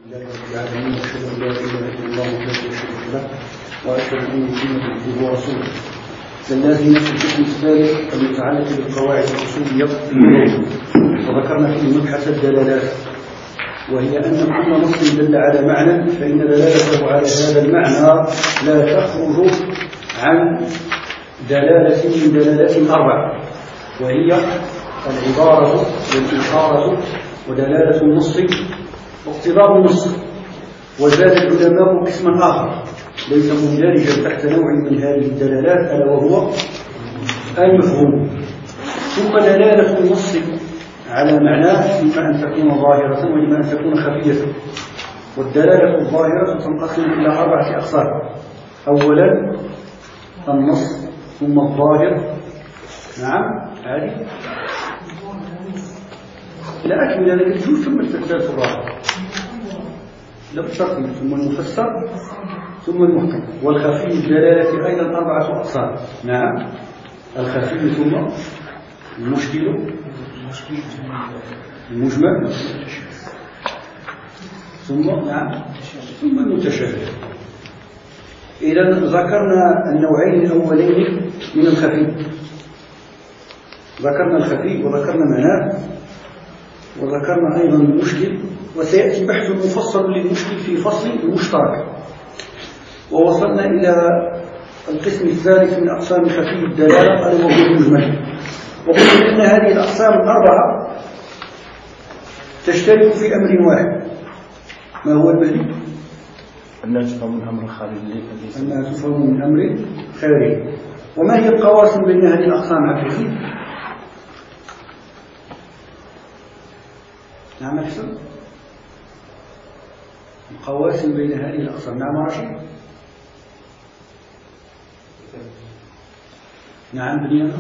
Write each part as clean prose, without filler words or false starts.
لله رب العالمين واشهد ان لا اله الا الله وحده لا شريك له واشهد ان محمدا عبده ورسوله. سناتي نفس القسم الثالث المتعلق بالقواعد الاصوليه وذكرنا فيه مبحث الدلالات، وهي ان كل نص دل على معنى فان دلالته على هذا المعنى لا تخرج عن دلاله من دلالات اربع، وهي العباره والاشاره ودلاله النص واقتضاء النص. وزاد العلماء قسما آخر ليس مندرجا تحت نوع من هذه الدلالات ألا وهو المفهوم. ثم دلالة النص على معناه إما أن تكون ظاهرة وإما أن تكون خفية. والدلالة الظاهرة تنقسم إلى أربعة أقسام: أولا النص، ثم الظاهر. نعم هذه لا أكمل هذا الجزء ثم الثالث الرابع لا بالترتيب، ثم المفسر ثم المحكم. والخفي الدلالة أيضا أربعة أقسام. نعم الخفي ثم المشكل المجمل ثم ثم المتشابه. إذا ذكرنا النوعين الأولين من الخفي، ذكرنا الخفي وذكرنا معناه وذكرنا أيضا المشكل، وسيأتي بحث مفصل للمشكل في فصل المشترك. ووصلنا إلى القسم الثالث من أقسام خفي الدلالة ألا وهو المجمل. وقلنا أن هذه الأقسام الأربعة تشترك في أمر واحد. ما هو المهدي؟ أنها تفهم من أمر خارجي. أنها تفهم من أمر خارجي. وما هي القواسم بين هذه الأقسام عبد؟ نعم أحسن. القواسم بين هذه الأقسام. نعم رشيد. نعم بنيانة.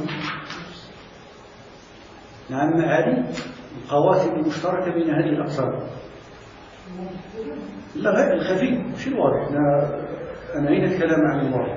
نعم معالي. القواسم المشتركة بين هذه الأقسام. لا غير الخفي مش الواضح. أنا أين الكلام عن الواضح؟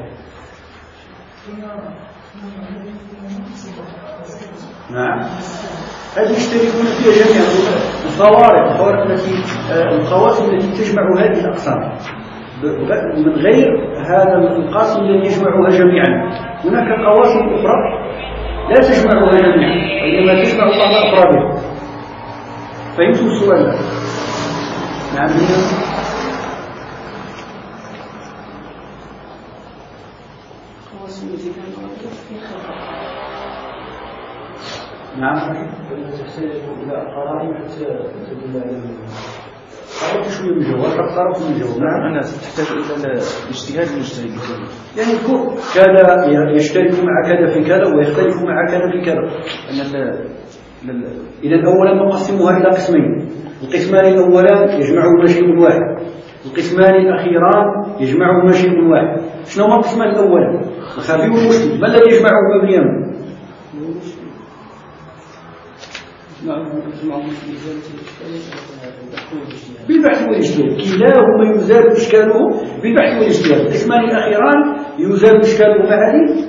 نعم هذه يشتركون فيها جميعا. الفوارق التي القواسم التي تجمع هذه الأقسام من غير هذا القاسم الذي يجمعها جميعا. هناك قواسم أخرى لا تجمعها جميعا وإنما تجمع بعض أفرادها. فهمتم السؤال؟ نعم نعم تحتاج إلى قرائن حتى تدل على قرأت شوية من الجواب، قرأت من الجواب. نعم أنا تحتاج إلى اجتهاد المجتهدين، يعني كذا يشترك مع كذا في كذا ويختلف مع كذا في كذا. إذا أولا نقسمها إلى قسمين: القسمان الأولان يجمعهما شيء واحد، القسمان الأخيران يجمعهما شيء واحد. شنو هما القسمان الأولان؟ الخفي والمشكل. ما الذي يجمعهما باليمن؟ بالبحث والاجتهاد. كلاهما يزال إشكاله بالبحث والاجتهاد. القسمان الأخيران يزال إشكاله مع هذه؟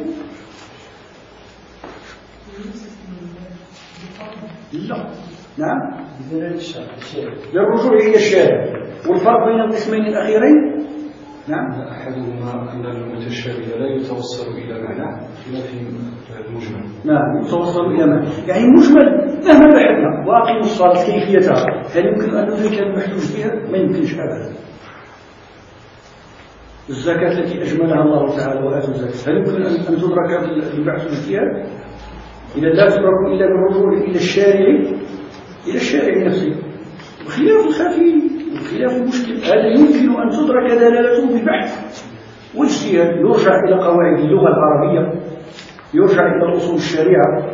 لا. نعم للرجوع إلى الشارع. والفرق بين القسمين الأخيرين نعم أحدهما أن المتشابه لا يتوصل إلى معنى خلاف المجمل. نعم يتوصل إلى معنى. يعني المجمل مهما بحثنا وأقيموا الصلاة كيفيتها هل يمكن أن ندرك المحتوج فيها؟ ما يمكنش أبدا. الزكاة التي أجملها الله تعالى وآتوا الزكاة هل يمكن أن تدرك البحث فيها؟ إذا لا تدرك إلا بالرجوع إلى الشارع نفسه. وخلاف الخفي وخلاف المشكل هذا يمكن أن تدرك دلالته بالبحث والاجتهاد. يرجع إلى قواعد اللغة العربية، يرجع إلى أصول الشريعة.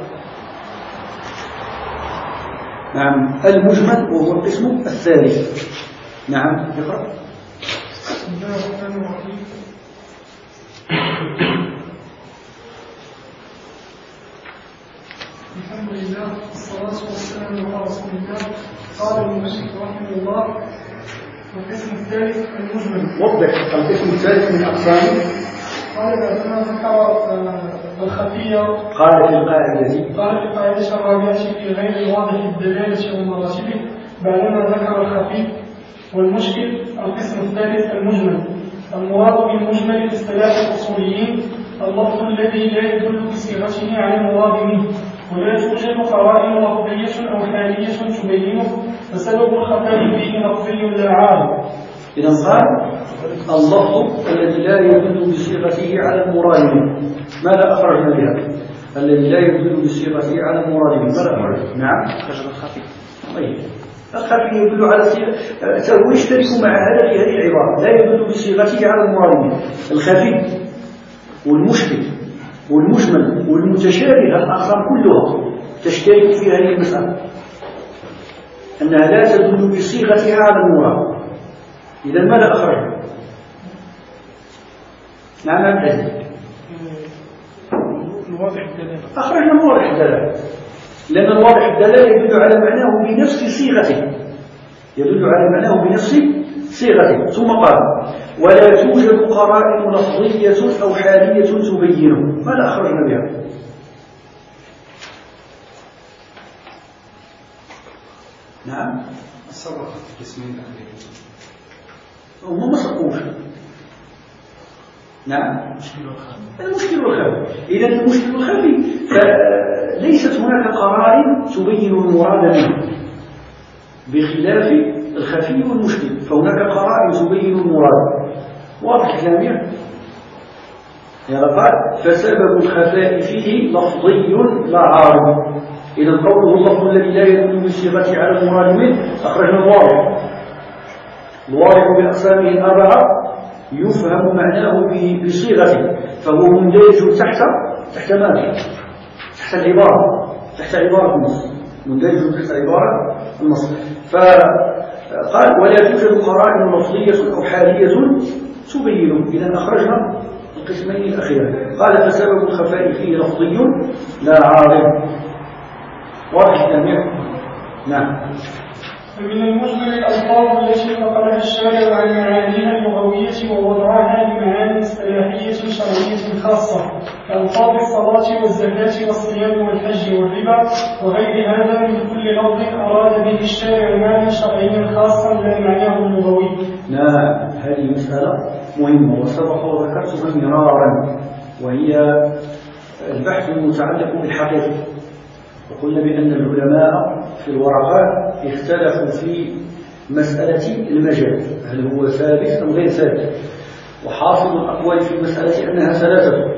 نعم المجمل وهو القسم الثالث. نعم اقرأ. بسم الله الرحمن الرحيم. الحمد لله والصلاة والسلام على رسول الله. قال المؤلف رحمه الله: القسم الثالث المجمل. وضح القسم الثالث من أقسامه. قال بعدما ذكر الخفية قال في القاعدة الرابعة في غير الواضح الدلالة ومراتبه بعدما ذكر الخفي والمشكل القسم الثالث المجمل. المراد بالمجمل في اصطلاح الأصوليين اللفظ الذي لا يدل بصيغته على المراد منه ولا توجد قرائن لفظية أو حالية تبينه فسبب الخفاء فيه لفظي لا عارض. إذا قال اللفظ الذي لا يدل بصيغته على المراد منه ماذا أخرجنا بها؟ الذي لا يدل بصيغته على المراد منه ماذا أخرجنا؟ نعم الخفي. طيب الخفي يدل على صيغة هو يشترك مع هذا في هذه العبارة لا يدل بصيغته على المراد منه. الخفي والمشكل والمجمل والمتشابه الأقسام كلها تشترك في هذه المسألة أنها لا تدل بصيغتها على المراد. إذا ماذا أخرجنا؟ نعم العلم أخرجنا الواضح الدلالة لأن الواضح الدلالة يدل على معناه بنفس صيغته يدل على معناه بنفس صيغته. ثم قال ولا توجد قرائن لفظية أو حالية تبينه. ماذا أخرجنا بها؟ نعم الصبر قسمين هم ما سقوش. نعم المشكل والخفي. إذا المشكل والخفي فليست هناك قرائن تبين المراد منه بخلاف الخفي والمشكل فهناك قرائن تبين المراد. واضح الكلام يعني قال فسبب الخفاء فيه لفظي لا عارض. إذا قوله اللفظ الذي لا يدل بصيغته على المراد منه أخرجنا الواضح. الواضح بأقسامه الأربعة يفهم معناه بصيغته فهو مندرج تحت ماذا؟ تحت العبارة تحت عبارة النص مندرج تحت عبارة النص. فقال ولا توجد قرائن لفظية أو حالية تبينه. إذا أخرجنا القسمين الأخيرين. قال فسبب الخفاء فيه لفظي لا عارض. واضح الجميع؟ نعم. فمن المجمل الألفاظ التي نقلها الشارع عن معانيها اللغوية ووضعها لمعاني اصطلاحية شرعية خاصة كألفاظ الصلاة والزكاة والصيام والحج والربا وغير هذا من كل لفظ أراد به الشارع معنى شرعيا خاصا لا معناه اللغوي. نعم هذه مسألة مهمة وسبق وذكرتها مرارا وهي البحث المتعلق بالحقيقة. وقلنا بأن العلماء في الورقات اختلفوا في مسألة المجاز هل هو ثابت أم غير ثابت وحاصل الأقوال في المسألة أنها ثلاثة.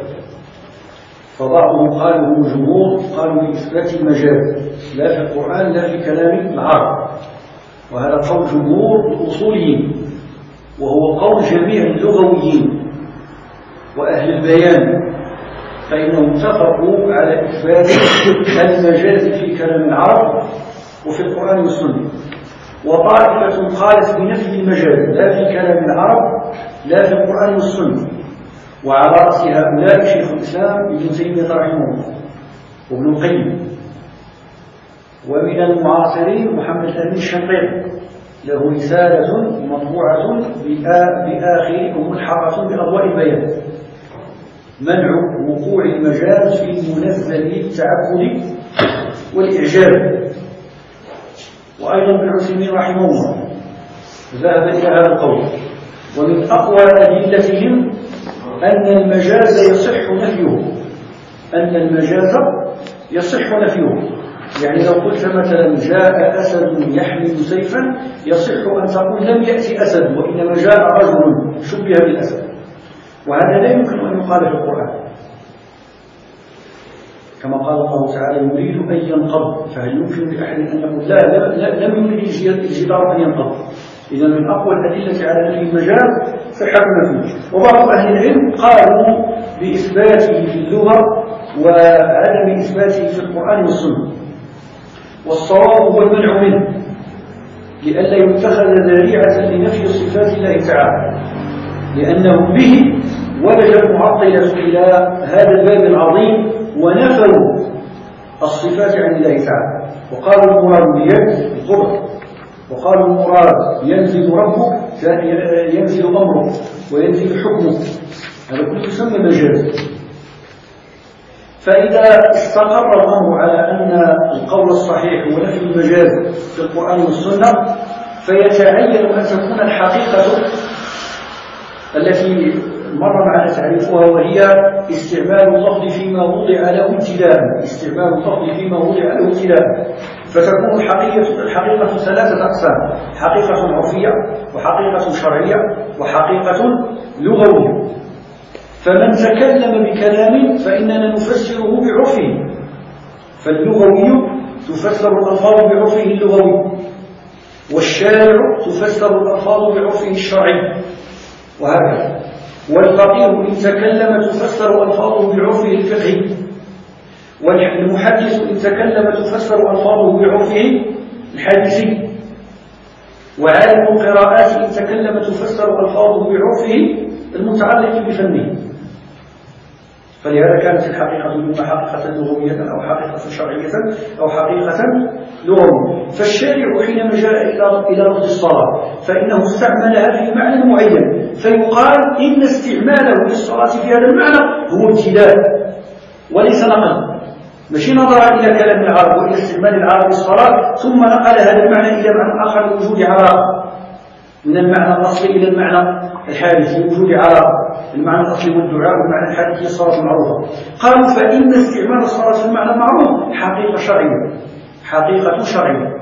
فبعضهم قالوا هم جمهور قالوا بإثبات المجاز لا في القرآن لا في كلام العرب وهذا قول جمهور الأصوليين وهو قول جميع اللغويين وأهل البيان فإنهم اتفقوا على إثبات المجاز في كلام العرب وفي القرآن والسنة. وطائفة قالت بنفي المجاز لا في كلام العرب لا في القرآن والسنة وعلى رأس هؤلاء شيخ الإسلام ابن تيمية رحمه الله وابن القيم ومن المعاصرين محمد الأمين الشنقيطي له رسالة مطبوعة بآخر وملحقة بأضواء البيان منع وقوع المجاز في منزل التعبد والإعجاب. وأيضا ابن عثيمين رحمه الله ذهب إلى هذا القول ومن أقوى أدلتهم أن المجاز يصح نفيه يعني لو قلت مثلا جاء أسد يحمل سيفا يصح أن تقول لم يأتي أسد وإنما جاء رجل شبه بالأسد وهذا لا يمكن أن يقال في القرآن كما قال الله تعالى يريد أن ينقض فهل يمكن لأحد أن يقول لا لم يريد الجدار أن ينقض. إذا من أقوى الأدلة على نفي المجاز صحة النفي. وبعض أهل العلم قالوا بإثباته في اللغة وعدم إثباته في القرآن والسنة والصواب هو المنع منه لئلا يتخذ ذريعة لنفي صفات الله تعالى لأنه به ولج المعطلة إلى هذا الباب العظيم ونفوا الصفات عن الله تعالى وقالوا المراد بيد القدرة وقالوا المراد ينزل ربك ينزل أمرك وينزل حكمك هذا كله يسمى مجاز. فإذا استقر الأمر على أن القول الصحيح هو نفي المجاز في القرآن والسنة فيتعين أن تكون الحقيقة التي مر معنا تعريفها، وهي استعمال اللفظ فيما وضع له ابتداء، استعمال اللفظ فيما وضع له ابتداء. فتكون الحقيقة ثلاثة أقسام: حقيقة عرفية، وحقيقة شرعية، وحقيقة لغوية. فمن تكلم بكلام فإننا نفسره بعرفه، فاللغوي تفسر الألفاظ بعرفه اللغوي، والشارع تفسر الألفاظ بعرفه الشرعي، وهكذا. والفقيه إن تكلم تفسر ألفاظه بعرفه الفقهي، والمحدث إن تكلم تفسر ألفاظه بعرفه الحديثي، وعالم القراءات إن تكلم تفسر ألفاظه بعرفه المتعلق بفنه. فلهذا كانت الحقيقة إما حقيقة لغوية أو حقيقة شرعية أو حقيقة لغوية. فالشارع حينما جاء إلى لفظ الصلاة فإنه استعملها في معنى معين، فيقال إن استعماله للصلاة في هذا المعنى هو ابتداء وليس نقل، ماشي نظر إلى كلام العرب وإلى استعمال العرب للصلاة ثم نقل هذا المعنى إلى معنى آخر لوجود علاقة من المعنى الأصلي إلى المعنى الحادث لوجود علاقة. المعنى الأصلي والدعاء والمعنى الحادث هي الصلاة المعروفة. قالوا فإن استعمال الصلاة في المعنى المعروف حقيقة شرعية، حقيقة شرعية.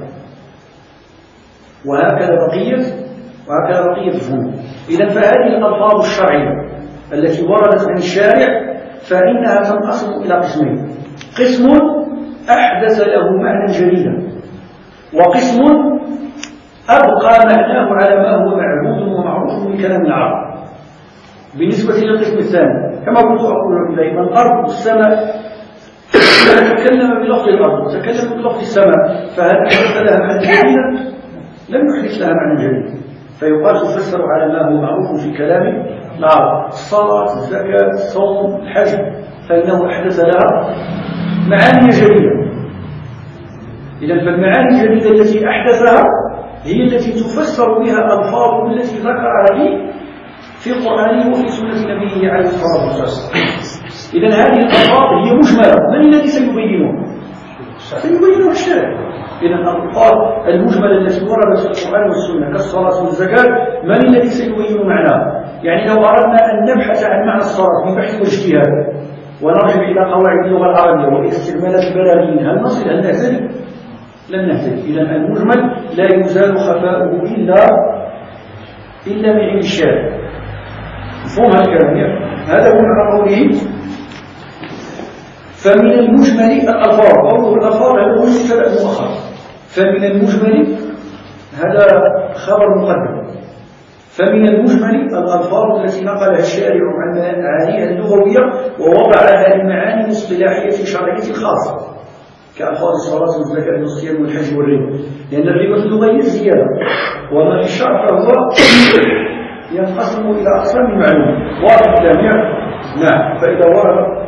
وهكذا بقية الفنون. إذن فهذه الألفاظ الشرعية التي وردت عن الشارع فإنها تنقسم إلى قسمين: قسم أحدث له معنى جديدا، وقسم أبقى معناه على ما هو معبود ومعروف من كلام العرب. بالنسبة للقسم الثاني كما كنت أقول دائما: الأرض والسماء تكلم بلفظ الأرض وتكلم بلفظ السماء، فهل أحدث لها معنى جديدا؟ لم يحدث لها معنى جديد، فيقال تفسر على ما هو معروف في كلام العرب: الصلاة، الزكاة، الصوم، الحج، فإنه أحدث لها معاني جديدة. إذن فالمعاني الجديدة التي أحدثها هي التي تفسر بها الألفاظ التي ذكرها في القرآن وفي سنة نبيه عليه الصلاة والسلام. إذن هذه الألفاظ هي مجملة، من الذي سيبينها؟ سيبينها الشارع. إذن الألفاظ المجملة التي وردت في القرآن والسنة كالصلاة والزكاة من الذي سيبين معناها؟ يعني لو أردنا أن نبحث عن معنى الصلاة ببحث واجتهاد ونرجع إلى قواعد اللغة العربية واستعمالات البلاغيين هل نصل؟ هل نهتدي؟ لن نهتدي. إذن المجمل لا يزال خفاؤه إلا من عند الشارع. مفهوم هذا الكلام؟ هذا هو معنى قوله فمن المجمل الألفاظ. قوله الألفاظ هذا هو مبتدأ مؤخر، فمن المجمل هذا خبر مقدم. فمن المجمل الألفاظ التي نقلها الشارع عن معانيها اللغوية ووضعها لمعاني اصطلاحية شرعية خاصة كألفاظ الصلاة والزكاة والصيام والحج والربا، لأن الربا في اللغة زيادة، وما في الشرع فهو ينقسم إلى أقسام معلومة. واضح جميع؟ نعم. فإذا ورد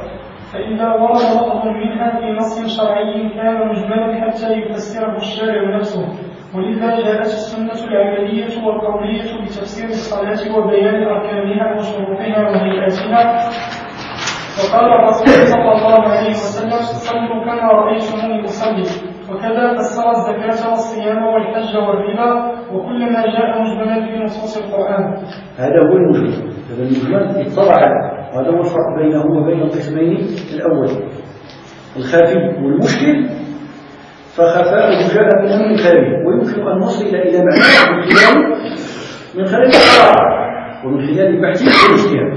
لفظ منها في نص شرعي كان مجملا حتى يفسره الشارع نفسه، ولذا جاءت السنة العملية والقولية بتفسير الصلاة وبيان أركانها وشروطها وهيئاتها. وقال الرسول صلى الله عليه وسلم: صلوا كما رأيتموني أصلي. وكذا فسر الزكاة والصيام والحج والربا وكل ما جاء مجملا في نصوص القرآن. هذا هو المجمل. هذا المجمل اطلع، وهذا هو الفرق بينه وبين القسمين الأول الخافي والمشكل. فخفاؤه جاء من أمر خارجي ويمكن أن نصل إلى معنى من خلال القراءة ومن خلال البحث والاجتهاد.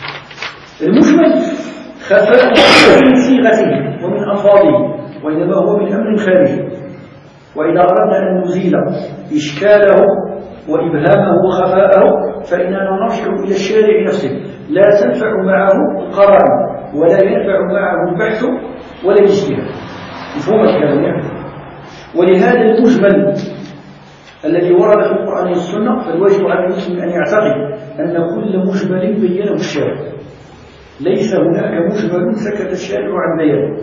المجمل خفاؤه من صيغته ومن ألفاظه، وإنما هو من أمر خارجي. وإذا أردنا أن نزيل إشكاله وإبهامه وخفاءه فإننا نرجع إلى الشارع نفسه، لا تنفع معه القرائن ولا ينفع معه البحث ولا الاجتهاد. مفهوم الكلام؟ ولهذا المجمل الذي ورد في القرآن والسنة فالواجب على المسلم أن يعتقد أن كل مجمل بينه الشارع، ليس هناك مجمل سكت الشارع عن بيانه.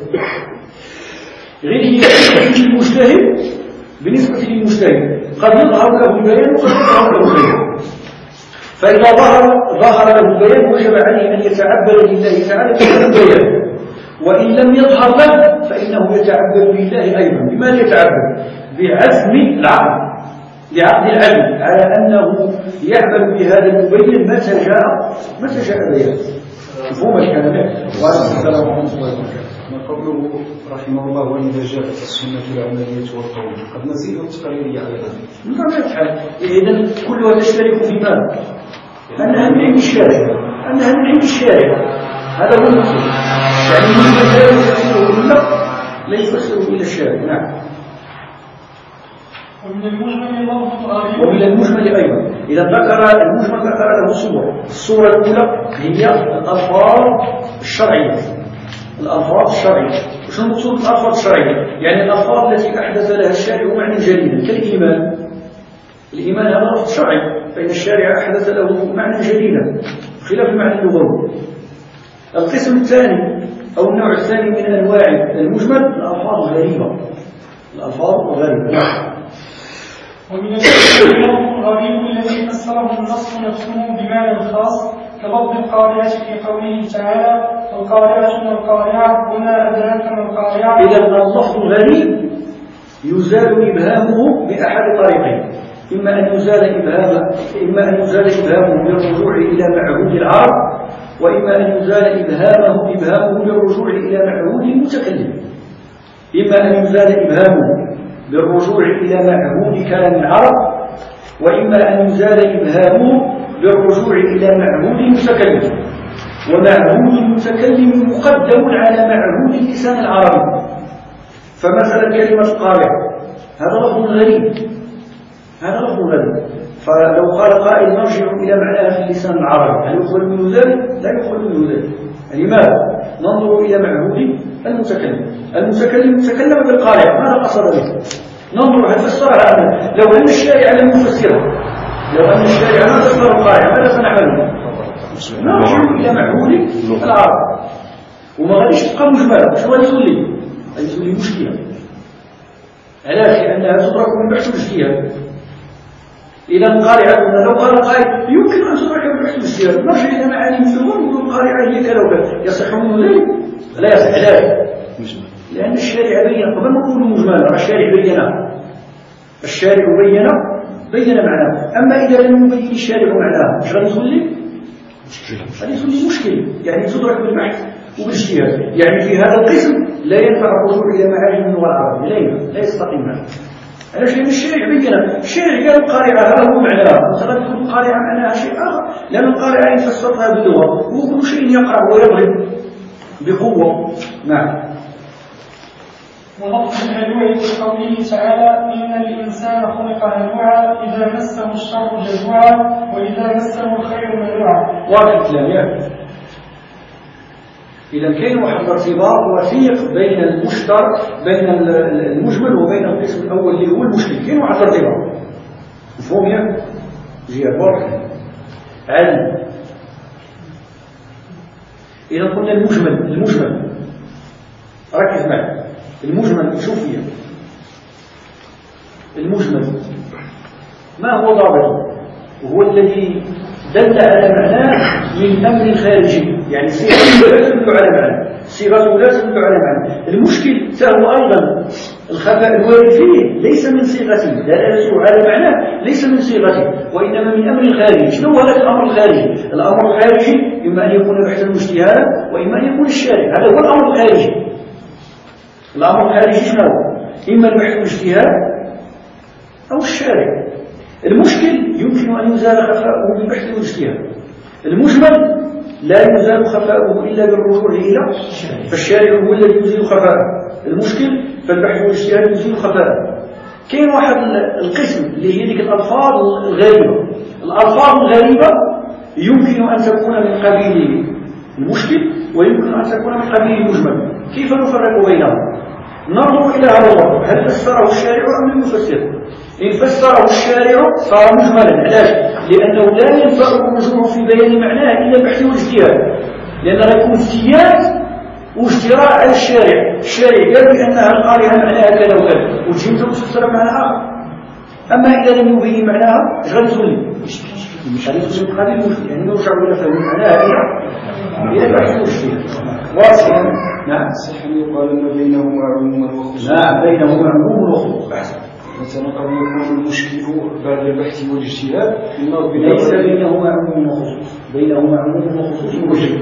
غير المجتهد بالنسبة للمجتهد قد يظهر له البيان وقد يظهر له البيان، فإذا ظهر له البيان وجب عليه أن يتعبد لله تعالى بالبيان، وإن لم يظهر له فإنه يتعبد لله أيضا. بماذا يتعبد؟ بعزم العقل، لعقد العدل على أنه يعمل بهذا المبين متى جاء بيان. مفهوم الكلام؟ وعليكم السلام ورحمة الله وبركاته. ما قبله رحمه الله وإذا جاءت السنة العملية والقول قد نزيد التقريرية على ذلك. بطبيعة الحال إذن كلها تشترك في ماذا؟ أنها من عند الشارع، هذا هو المقصود. يعني من لا يفسره إلا لا يفسره إلا الشارع. نعم. ومن المجمل لفظ غريب. ومن المجمل أيضا إذا ذكر المجمل ذكر له صور. الصورة الأولى هي الألفاظ الشرعية. الألفاظ الشرعية. شنو المقصود بالألفاظ الشرعية؟ يعني الألفاظ التي أحدث لها الشارع معنى جديدا كالإيمان. الإيمان هذا لفظ شرعي، فإن الشارع أحدث له معنى جديدا خلاف المعنى اللغوي. القسم الثاني أو النوع الثاني من أنواع المجمل الألفاظ الغريبة. الألفاظ الغريبة. ومن المجمل الغريب الذي فسره النص نفسه بمعنى خاص كلفظ القارعة في قوله تعالى والقارعة ما القارعة وما أدراك ما القارعة. إذا اللفظ الغريب يزال إبهامه بأحد طريقين، إما أن يزال إبهامه بالرجوع إلى معهود العرب، وإما أن يزال إبهامه بالرجوع إلى معهود المتكلم. إما أن يزال إبهامه بالرجوع إلى معهود كلام العرب، وإما أن يزال إبهامه بالرجوع إلى معهود المتكلم. ومعهود المتكلم مقدم على معهود اللسان العربي. فمثلا كلمة القارعة هذا لفظ غريب، فلو قال قائل نرجع إلى معناها في اللسان العربي هل يخرج منه ذلك؟ لا يخرج منه ذلك. لماذا؟ ننظر إلى معهود المتكلم تكلم بالقارعة، ماذا قصد به؟ ننظر هل فسرها أم لا؟ لو أن الشارع لم يفسرها، لو أن الشارع ما فسر القارعة ماذا سنعمل؟ نرجع إلى معهود العرب وما غاديش تبقى مجملة. شو غادي تولي؟ غادي تولي مشكلة. علاش؟ لأنها تدرك من بحث الاجتهاد. إذا القارعة لو قال قائل يمكن أن تدرك من بحث الاجتهاد، نرجع إلى معاني في الظن ونقول القارعة هي كذا وكذا، يصح منه ذلك؟ لا يصح. علاش؟ لأن الشارع بين قبل ما نقول مجملة، الشارع بين معناه. أما إذا لم يبين الشارع معناه ايش غادي تولي؟ غادي تولي مشكلة. يعني تدرك بالبحث وبالاجتهاد. يعني في هذا القسم لا ينفع الرجوع إلى معاجم اللغة العربية، لا يستقيم هذا. علاش؟ لأن الشارع بينها، الشارع قال القارعة هذا هو معناها، أنت غادي تقول القارعة معناها شيء آخر، لأن القارعة يفسرها باللغة وكل شيء يقرأ ويضرب بقوة. نعم. ولفظ الهلوع في قوله تعالى إن الإنسان خلق هلوعا إذا مسه الشر جزوعا وإذا مسه الخير منوعا. واضح الكلام يعني. إذا كاين واحد الارتباط وثيق بين بين المجمل وبين القسم الأول اللي هو المشكل، كاين واحد الارتباط. مفهوم يعني؟ جهة واضح. علم. إذا قلنا المجمل ركز معي. المجمل شوف فيه. المجمل ما هو ضابطه؟ وهو الذي دل على معناه من أمر خارجي، يعني صيغة لا تدل على معنى، صيغة لا تدل على معنى. المشكل فهو أيضا الخفاء الوارد فيه ليس من صيغته، دلالته على معناه ليس من صيغته، وإنما من أمر خارجي. شنو هو هذا الأمر الخارجي؟ الأمر الخارجي إما أن يكون بحثا واجتهادا وإما أن يكون الشارع. هذا هو الأمر الخارجي. الأمر الخارجي شنو؟ إما البحث والاجتهاد أو الشارع. المشكل يمكن أن يزال خفاؤه بالبحث والاجتهاد. المجمل لا يزال خفاؤه إلا بالرجوع إلى فالشارع هو الذي يزيل خفاءه. المشكل فالبحث والاجتهاد يزيل خفاءه. كاين واحد القسم اللي هي ديك الألفاظ الغريبة. الألفاظ الغريبة يمكن أن تكون من قبيل المشكل ويمكن أن تكون من قبيل المجمل. كيف نفرق بينهم؟ ننظر إلى هذا الوضع، هل فسره الشارع أم لم يفسره؟ إن فسره الشارع صار مجملا. علاش؟ لأنه لا ينفع الرجوع في بيان معناه إلا البحث والاجتهاد، لأن يكون اجتهاد واجتراء على الشارع قال بأنها القارعة معناها كذا وكذا وتجي تفسر معنى آخر. أما إذا لم يبين معناها ايش غادي تولي؟ غادي تولي من قبيل المشكل، يعني نرجع إلى فهم معناها إلى البحث والاجتهاد. واضح؟ نعم. صح أن يقال أن بينهما عموما وخصوصا. نعم، بينهما عموم وخصوص. مثلا قد يكون المشكل بعد البحث والاجتهاد ليس بينهما عموم وخصوص، بينهما عموم وخصوص وجه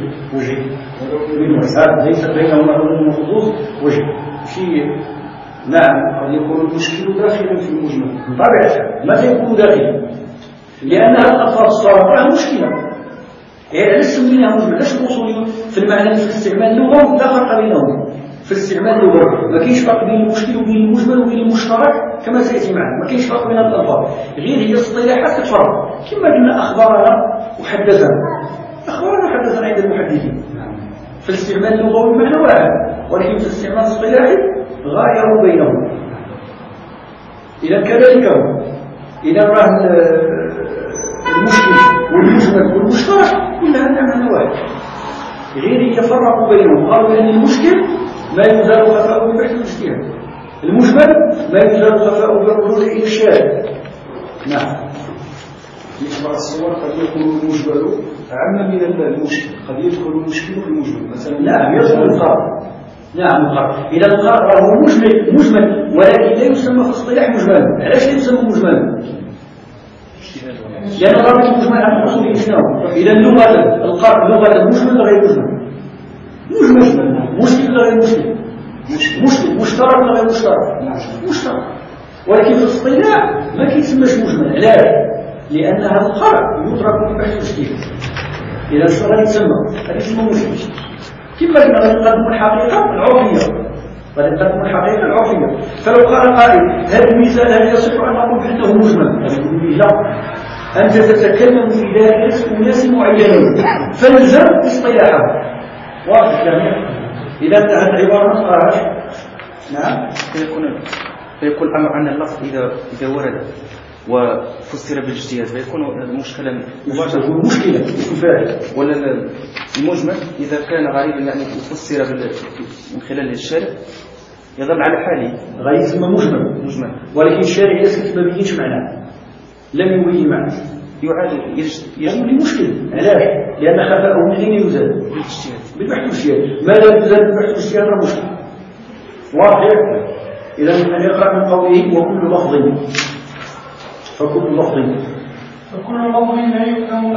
ليس بينهما عموم وخصوص وجه شيء. نعم قد يكون المشكل داخلا في المجمل بطبيعة ما سيكون داخلا، لأنها الألفاظ الصارفة مشكلة. يعني ليس منها مجمل، ليش الأصولي في المعنى في استعمال اللغة لا فرق بينهم. في استعمال اللغة ما كاينش فرق بين المشكل وبين المجمل وبين المشترك كما سيأتي معنا، ما كاينش فرق بين الألفاظ، غير هي اصطلاحات تتفرق. كما قلنا أخبارنا وحدثنا، أخبارنا وحدثنا عند المحدثين في الاستعمال اللغوي بمعنى واحد، ولكن في الاستعمال الاصطلاحي غايروا بينهم. إذا كذلك هو إذا راه المشكل والمجمل والمشترك كلها معنى واحد، غير يفرقوا بينهم. قالوا بأن المشكل ما يزال خفاؤه ببحث الاجتهاد، المجمل ما يزال خفاؤه بالرجوع إلى الشارع. نعم. في بعض الصور قد يكون المجمل أعم من المشكل، قد يدخل المشكل في المجمل مثلا. نعم يدخل القرار. نعم القرار، إذا القرار هو مجمل ولكن لا يسمى في الاصطلاح مجمل. علاش لا يسمى مجمل؟ لأن رابط المجمل عن الأصول الإسلام. إذا لغة القرار لغة مجمل غير مجمل، مجمل مشكل غير مشكل، مشكل مشترك غير مشترك، مشترك. ولكن في الاصطلاح ما كيتسمىش مجمل. علاش؟ لأن هذا القرار يترك في بحث الاجتهاد. إذا شنو غادي يتسمى؟ غادي يسمى مشكل. كما قلنا غادي نقدم الحقيقة العرفية، غادي نقدم الحقيقة العرفية. فلو قال قائل هذا المثال هل يصح أن نقول بأنه مجمل؟ غادي نقول لا، أنت تتكلم في دائرة أناس معينين فالزم اصطلاحهم. واضح جميع. إذا هذه العبارة ما تقراش. نعم. فيكون الأمر أن اللفظ إذا ورد وفسر بالاجتهاد فيكون مشكلا مباشرة. مشكلة فاعل. ولا المجمل إذا كان غريبا يعني فسر من خلال الشارع يظل على حاله غير يسمى مجمل، ولكن الشارع يسكت ما بينش معناه، لم يبين معناه، يعاد يجب مشكل. علاش؟ لأن خفاءه من أين يزال؟ بالبحث والاجتهاد. ما لا يزال بالبحث والاجتهاد راه مشكل. واضح؟ إذا أن يقرأ من قوله وكل لفظ، فكل لفظ لا يفهم.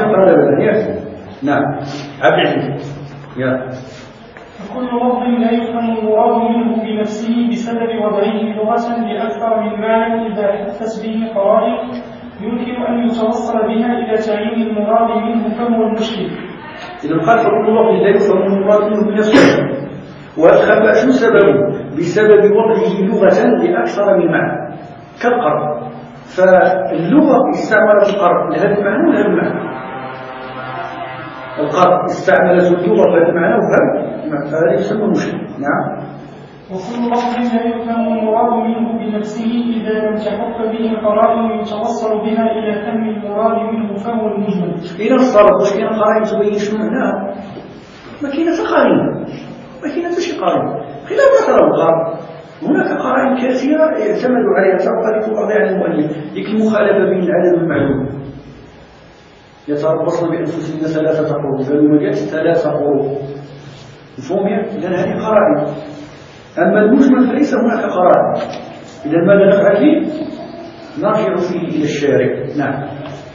نعم عبد العزيز. فكل لفظ لا يفهم المراد منه بنفسه بسبب وضعه لغة لأكثر من معنى إذا حدثت به قرائن يمكن أن يتوصل بها إلى تعيين المراد منه فهو المشكل. إذا قال فكل لفظ لا يفهم المراد منه بنفسه، والخفاء شو سببه؟ بسبب وضعه لغة لأكثر من معنى كالقرء. فاللغة استعملت القرء لهذا المعنى وهذا المعنى. القرء استعملت اللغة لهذا المعنى فهذا يسمى مشكل. نعم. وكل لفظ لا يفهم المراد منه بنفسه إذا لم تحق به قرائن يتوصل بها إلى فهم المراد منه فهو المجمل. إذا صارت واش كاين قرائن تبين شنو معناها؟ ما كاينه قرائن، ما كاينه حتى شي قرائن خلاف ما ترى القرآن. هناك قرائن كثيرة يعتمد عليها تعقد القضية على المؤلف، لكن المخالفة بين العدد والمعلوم. يتربصن بأنفسهن 3 قروء، قالوا ما جاءت 3 قروء مفهوم؟ إذن هذه قرائن. أما المجمل فليس هناك قرائن. إذا ماذا نفعل فيه؟ نرجع فيه إلى الشارع. نعم.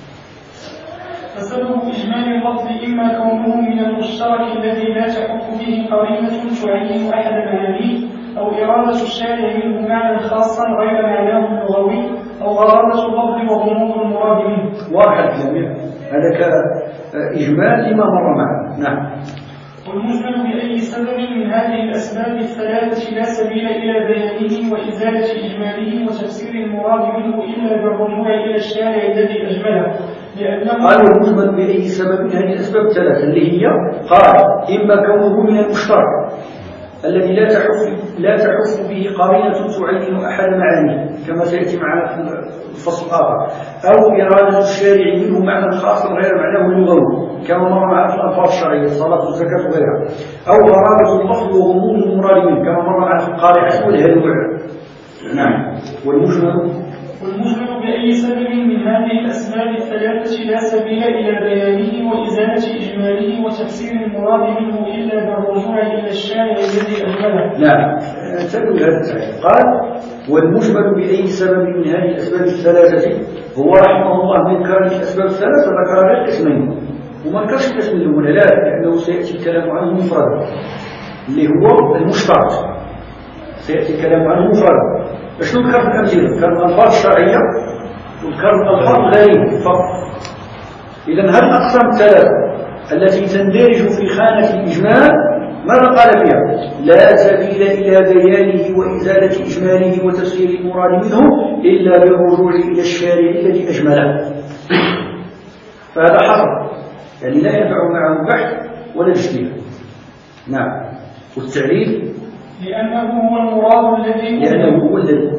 فسبب إجمال اللفظ إما كونه من المشترك الذي لا تحق به قرينة تعين أحد معانيه، أو إرادة الشارع منه معنى خاصا غير معناه اللغوي، أو غرابة اللفظ وغموض المراد منه. واحد جميع هذا كإجمال لما مر معنا. نعم. والمجمل بأي سبب من هذه الأسباب الثلاثة لا سبيل إلى بيانه وإزالة إجماله وتفسير المراد منه إلا بالرجوع إلى الشارع الذي أجمله، لأنه قالوا المجمل بأي سبب من هذه الأسباب الثلاثة اللي هي قال إما كونه من المشترك الذي لا تحف به قرينة تعين أحد معانيه كما سيأتي معنا في الفصل الآخر، أو إرادة الشارع منه معنى خاص غير معناه اللغوي كما مر معنا في الألفاظ الشرعية الصلاة والزكاة وغيرها، أو غرابة اللفظ وغموض المراد منه كما مر معنا في القارعة والهلوع. نعم. والمجمل بأي سبب من هذه الأسباب الثلاثة لا سبيل إلى بيانه وإزالة إجماله وتفسير المراد منه إلا بالرجوع إلى الشارع الذي أجمله. نعم، تقول هذا التعريف. قال: والمجمل بأي سبب من هذه الأسباب الثلاثة. هو رحمه الله من كان الأسباب الثلاثة ذكر غير اسمين وما ذكرش الاسم الأول، لا، لأنه سيأتي الكلام عنه مفردا اللي هو المشترك، سيأتي الكلام عنه مفردا. شنو ذكر في الأمثلة؟ ذكر الألفاظ الشرعية وذكر الألفاظ الغريبة فقط. إذا هذه الأقسام الثلاثة التي تندرج في خانة الإجمال ماذا قال فيها؟ لا سبيل إلى بيانه وإزالة إجماله وتفسير المراد منه إلا بالرجوع إلى الشارع الذي أجمله. فهذا حصر، يعني لا ينفع معه بحث ولا اجتهاد. نعم. والتعريف لأنه هو المراد الذي لأنه هو الذي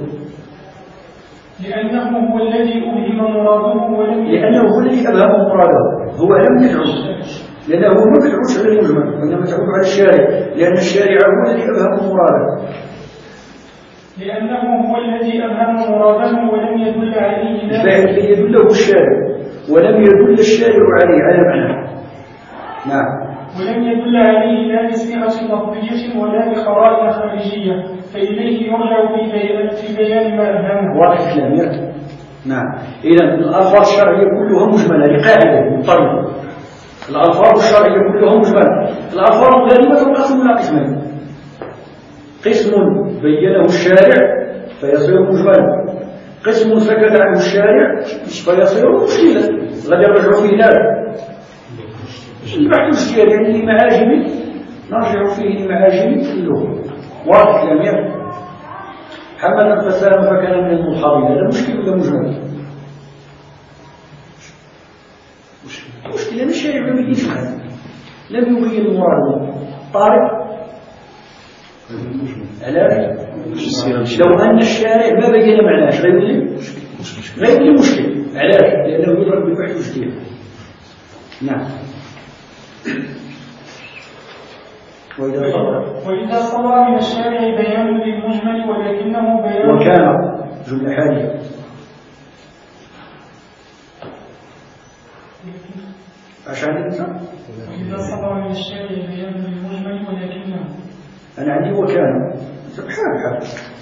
أبهم مراده ولم لأنه هو الذي أبهم مراده، هو لم يدعو، لأنه ما يدعوش على المجمل وإنما تعود على الشارع، لأن الشارع هو الذي أبهم مراده. لأنه هو الذي أبهم مراده ولم يدل عليه الفاعل الذي يدله الشارع ولم يدل الشارع عليه على معناه. نعم. ولم يدل عليه لا بصيغة لفظية ولا بقرائن خارجية، فإليه يرجع في بيان ما أبهمه. واضح الكلام. نعم. إذا الألفاظ الشرعية كلها مجملة لقاعدة مضطردة. الألفاظ الشرعية كلها مجملة. الألفاظ الغريبة تنقسم إلى قسمين: قسم بينه الشارع فيصير مجملا، قسم سكت عنه الشارع فيصير مشكلا. غادي نرجعوا فيه لا البحث الاجتهادي يعني لمعاجم نرجع فيه لمعاجم اللغة. واضح الكلام. حمل فسلم فكان من المنحضرين. هذا مشكل ولا مجمل؟ مشكلة لأن الشارع لم يجمع، لم يبين المراد. طارق علاش؟ لو أن الشارع ما بين معناه غير لي مشكل. علاش؟ لأنه يضرب بفعل اجتهاد. نعم. وإذا صدر من الشارع بيان للمجمل ولكنه بيان وكان جملة حالية. عشان الإنسان وإذا صدر من الشارع بيان للمجمل ولكنه أنا عندي وكان حال.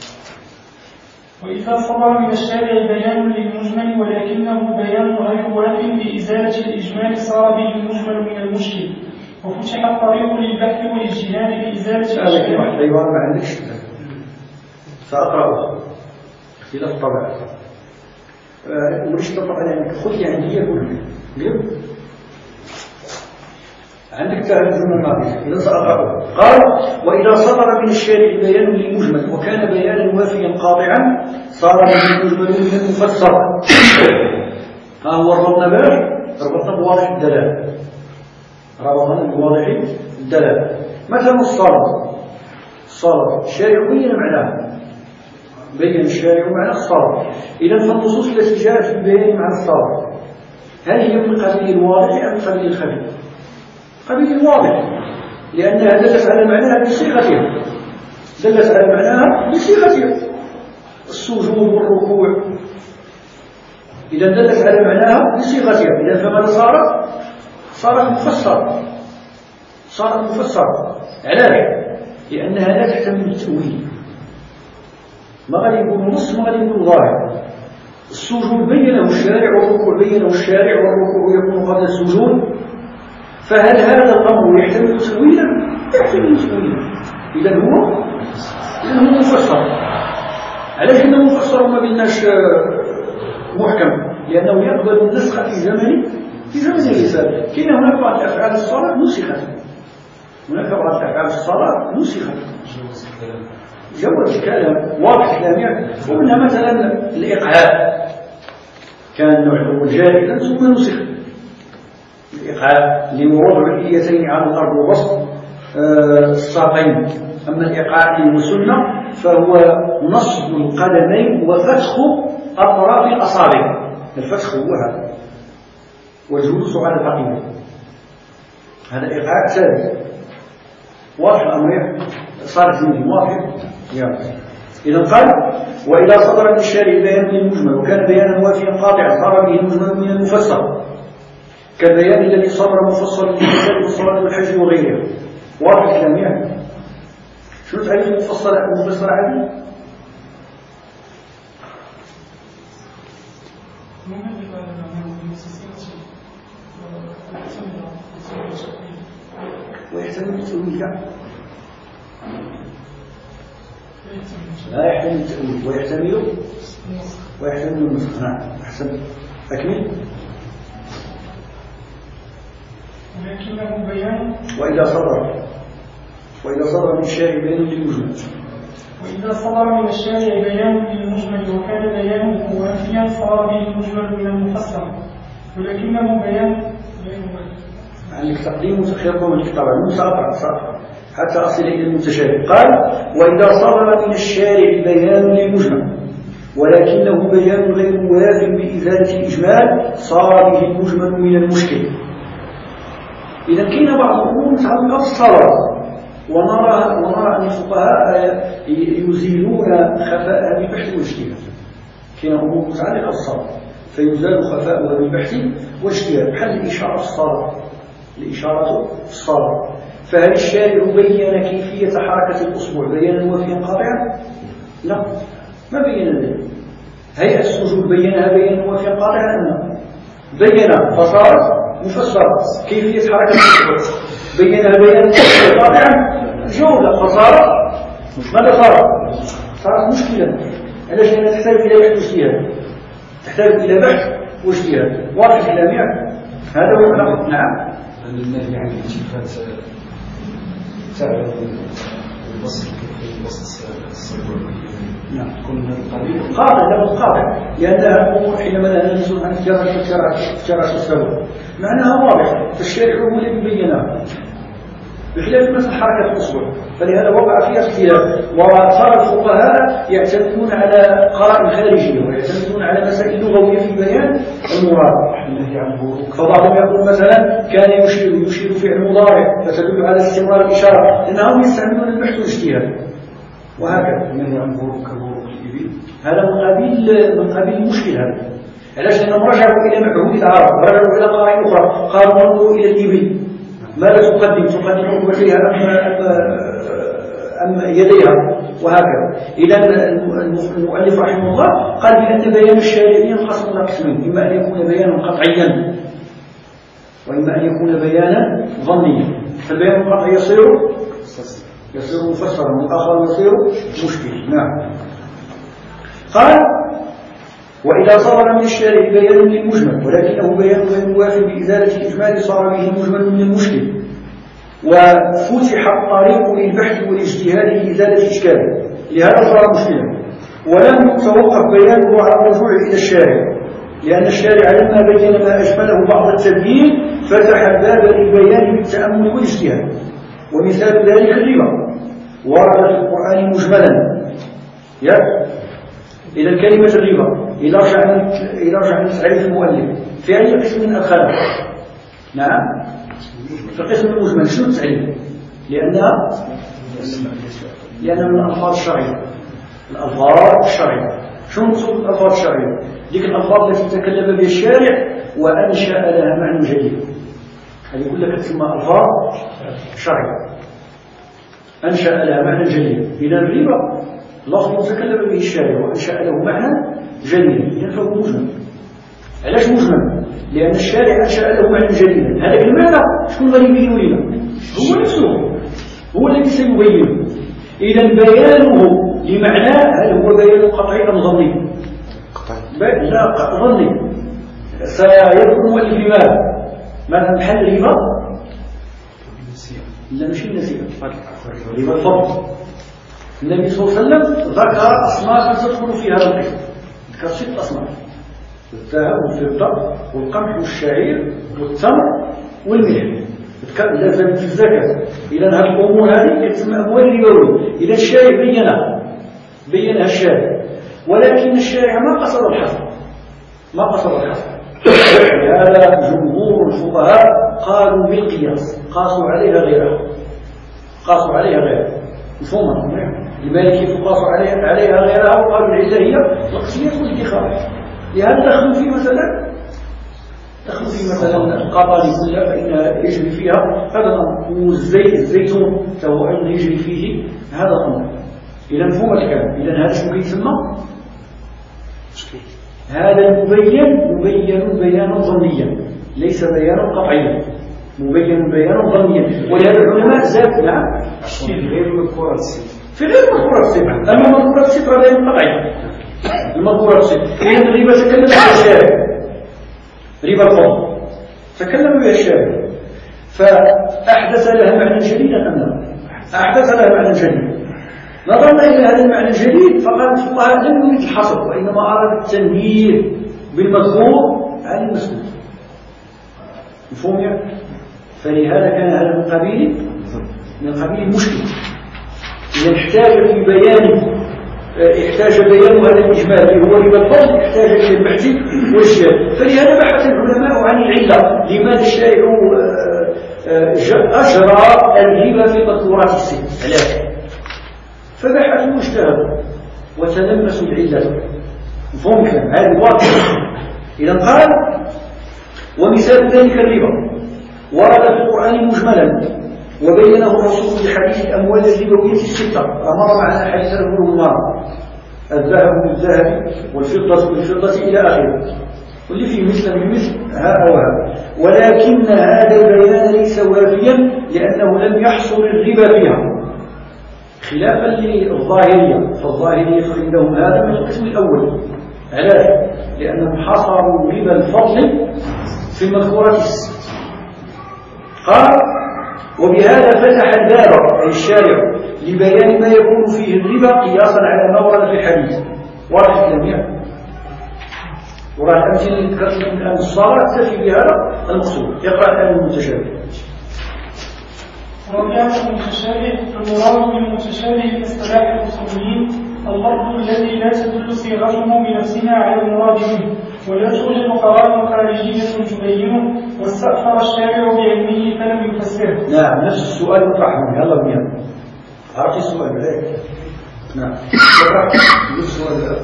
وإذا صدر من الشارع بيان للمجمل ولكنه بيان غير واف بإزالة الإجمال صار به المجمل من المشكل، وفتح الطريق للبحث والاجتهاد بإزالة الإجمال. أيوة ما عندكش سأقرأها اختلاف الطبع. وليش طبعا يعني خذ عندي كله عندك الجملة الماضية. إذا سأقرأها. قال: وإذا صدر من الشارع بيان للمجمل وكان بيانا وافيا قاطعا صار من المجمل من المفسر. ها هو ربطنا ربطنا بواضح الدلالة. ربطنا بواضح الدلالة. مثلا الصلاة الشارع بين معناه، بين الشارع معنى الصلاة. إذا فالنصوص التي جاءت في بيان معنى الصلاة هل هي من قبيل الواضح أم من قبيل الخفي؟ قبيل الواضح، لأنها دلت على معناها بصيغتها، دلت على معناها بصيغتها. السجود والركوع إذا دلت على معناها بصيغتها، إذا فماذا صارت مفسرة. علاش؟ لأنها لا تحتمل التأويل. ما غادي يكون نص، ما غادي يكون ظاهر. السجود بينه الشارع والركوع بينه الشارع والركوع يكون قبل السجود، فهل هذا الأمر يحتمل تأويلا؟ يحتمل تأويلا. إذا هو مفسر. علاش إنه مفسر وما قلناش محكم؟ لأنه يقبل النسخ في زمن الرسالة. كاين هناك بعض أفعال الصلاة نسخت، هناك بعض أفعال الصلاة نسخت. جوز الكلام واضح كلام. ومنها مثلا الإقعاء كان نوع جائزا ثم نسخ. الإقعاء اللي هو وضع اليدين على الأرض وبسط الساقين. أما الإقعاء اللي هو سنة فهو نصب القدمين وفتح أطراف الأصابع. الفتح هو هذا والجلوس على الفقيدة. هذا إقعاء ثابت. واضح الأمر صارت منه واضح. إذا قال وإذا صدر من الشارع بيان للمجمل وكان بيانا وافيا قاطعا صار به المجمل من المفسر كالبيان الذي صدر مفصل للصلاة والصلاة والحج وغيرها. واضح الكلام يعني؟ شو تعريف المفسر هذه؟ ويحتمل التأويل لا يحتمل التأويل ويحتمل النسخ. نعم أحسن أكمل. ولكنه بيان وإذا صدر من الشارع بيان للمجمل وإذا صدر من الشارع بيان للمجمل وكان بيانه وافيا صار به المجمل من المفسر ولكنه بيان عندك تقديم وتأخير من الكتاب سأقرأ حتى أصل إلى المتشابه. قال وإذا صدر من الشارع بيان للمجمل ولكنه بيان غير واف بإزالة الإجمال صار به المجمل من المشكل. إذا كان بعض الأمور متعلقة بالصلاة ونرى أن الفقهاء يزيلون خفاءها ببحث واجتهاد. كان أمور متعلقة بالصلاة فيزال خفاءها ببحث واجتهاد بحال الإشارة في الصلاة. الإشارة في الصلاة فهل الشارع بين كيفية حركة الأصبع بيانا وافيا قاطعا؟ لا ما بين ذلك. هيئة السجود بينها بيانا وافيا قاطعا؟ لا بين فصارت مفسرة. كيفية حركة الأصبع بينها بيانا وافيا قاطعا؟ جوله فصارت ماذا صارت مشكلة. علاش؟ لأنها تحتاج إلى بحث واجتهاد. تحتاج إلى بحث واجتهاد. واضح الكلام يعني؟ هذا هو الأمر. نعم. النهي عن الالتفات سبب البصر الصبر نعم تكون قاطع لفظ قاطع لأنها حينما نهى عن افتراش السبب معناها واضح فالشارع هو الذي بينها بخلاف مثل حركة الأصبع فلهذا وقع فيها اختلاف وصار الفقهاء يعتمدون على قرائن خارجية ويعتمدون على مسائل لغوية في بيان المراد. فبعضهم يقول مثلا كان يشير فعل مضارع فتدل على استمرار الإشارة لأنهم يستعملون البحث والاجتهاد وهكذا. النهي عن بروك الإبل هذا من قبيل المشكل هذا. علاش؟ لأنهم رجعوا إلى معهود العرب رجعوا إلى قرائن أخرى قالوا انظروا إلى الإبل ماذا تقدم عقبتيها أم يديها وهكذا. إذا المؤلف رحمه الله قال بأن بيان الشارع ينقسم إلى قسمين إما أن يكون بيانا قطعيا وإما أن يكون بيانا ظنيا. فالبيان القطعي يصير مفسرا والآخر يصير مشكل. نعم. قال وإذا صدر من الشارع بيان للمجمل ولكنه بيان غير موافق بإزالة الإجمال صار به المجمل من المشكل وفتح الطريق للبحث والاجتهاد لإزالة إشكاله لهذا صار مشكلا. ولم يتوقف بيانه على الرجوع إلى الشارع لأن الشارع لما بين ما أجمله بعض التبيين فتح الباب للبيان بالتأمل والاجتهاد. ومثال ذلك الربا ورد في القرآن مجملا. إذا كلمة الربا إذا رجع لتعريف المؤلف في أي قسم أدخلها؟ نعم في قسم المجمل. شنو التعريف؟ لأنها من الألفاظ الشرعية. الألفاظ الشرعية شنو مقصود الألفاظ الشرعية؟ ذيك الألفاظ التي تكلم بها الشارع وأنشأ لها معنى جديد. هذه كلها تسمى ألفاظ شرعية أنشأ لها معنى جديد. إذا الربا لفظ تكلم به الشارع وأنشأ له معنى جديد إذا فهو مجمل. علاش مجمل؟ لأن الشارع أنشأ له معنى جديدا. هذا المعنى شكون غادي يبين لنا؟ هو نفسه هو الذي سيبين. إذا بيانه لمعناه هل هو بيان قطعي أم ظني؟ لا ظني. سيذكر المؤلف لماذا؟ ماذا محل الربا؟ لا ماشي النسيئة ربا الفضل. النبي صلى الله عليه وسلم ذكر أصنافا تدخل في هذا القسم. ذكر 6 أصناف: الذهب والفضة والقمح والشعير والتمر والملح. لازم في الزكاة. إذا هذه الأمور هذه تسمى أموال ربوية. إذا الشارع بينها الشارع ولكن الشارع ما قصد الحصر. لهذا جمهور الفقهاء قالوا بالقياس قاسوا عليها غيرها. مفهوم؟ المالكي تقاس عليها غيرها وقالوا العلة هي القسمية والادخار. لهذا دخلوا في مثلا القطن كلها فإن يجري فيها هذا الأمر، والزيتون فهو أيضا يجري فيه هذا الأمر. إذا مفهوم الكلام. إذا هذا شو يسمى؟ هذا المبين مبين بيانا ظنيا ليس بيانا قطعيا، مبين بيانا ظنيا. ولهذا العلماء زاد نعم في غير مذكورات الصفة، في غير مذكورات الصفة. أما مذكورات الصفة بيان قطعي. المذكورات الصفة إذا الربا تكلم بها الشارع، ربا الفضل تكلم بها الشارع، فأحدث لها معنى جديدا أم لا؟ أحدث لها معنى جديدا. نظرنا إلى هذا المعنى الجديد فقال الفقهاء لم يريد الحصر، وإنما أراد التنبيه بالمذكور عن المسكوت. مفهوم يعني؟ فلهذا كان هذا من قبيل المشكل. إذا احتاج في بيان هذا الإجمال اللي هو ربا الفضل، احتاج إلى البحث والشارع. فلهذا بحث العلماء عن العلة لماذا الشارع أجرى الربا في مذكورات الست. علاش؟ فبحثوا واجتهدوا وتلمسوا العلة. مفهوم الكلام؟ هذا واضح. إذا قال ومثال ذلك الربا ورد في القرآن مجملا وبينه الرسول في حديث الأموال الربوية الستة. أمر معنا حديث الأموال الذهب بالذهب والفضة بالفضة إلى آخره، واللي فيه مثل بمثل ها أو ها. ولكن هذا البيان ليس وافيا لأنه لم يحصر الربا فيها، خلافا للظاهرية. فالظاهرية عندهم هذا من القسم الأول. علاش؟ لأنهم حصروا ربا الفضل في المذكورات الست. قال وبهذا فتح الباب أي الشارع لبيان ما يكون فيه الربا قياسا على ما ورد في الحديث. واضح الجميع؟ وراء الأمثلة اللي ذكرت لكم الآن الصلاة تكفي بهذا المقصود. يقرأ الآن المتشابه. رابعا المتشابه. المراد بالمتشابه في اصطلاح الأصوليين اللفظ الذي لا تدل صيغته بنفسها على المراد منه ولا توجد قرائن خارجية تبينه واستأثر الشارع بعلمه فلم يفسره. نعم نفس السؤال يطرحه. يلا بينا عرفتي السؤال عليك. نعم نفس السؤال.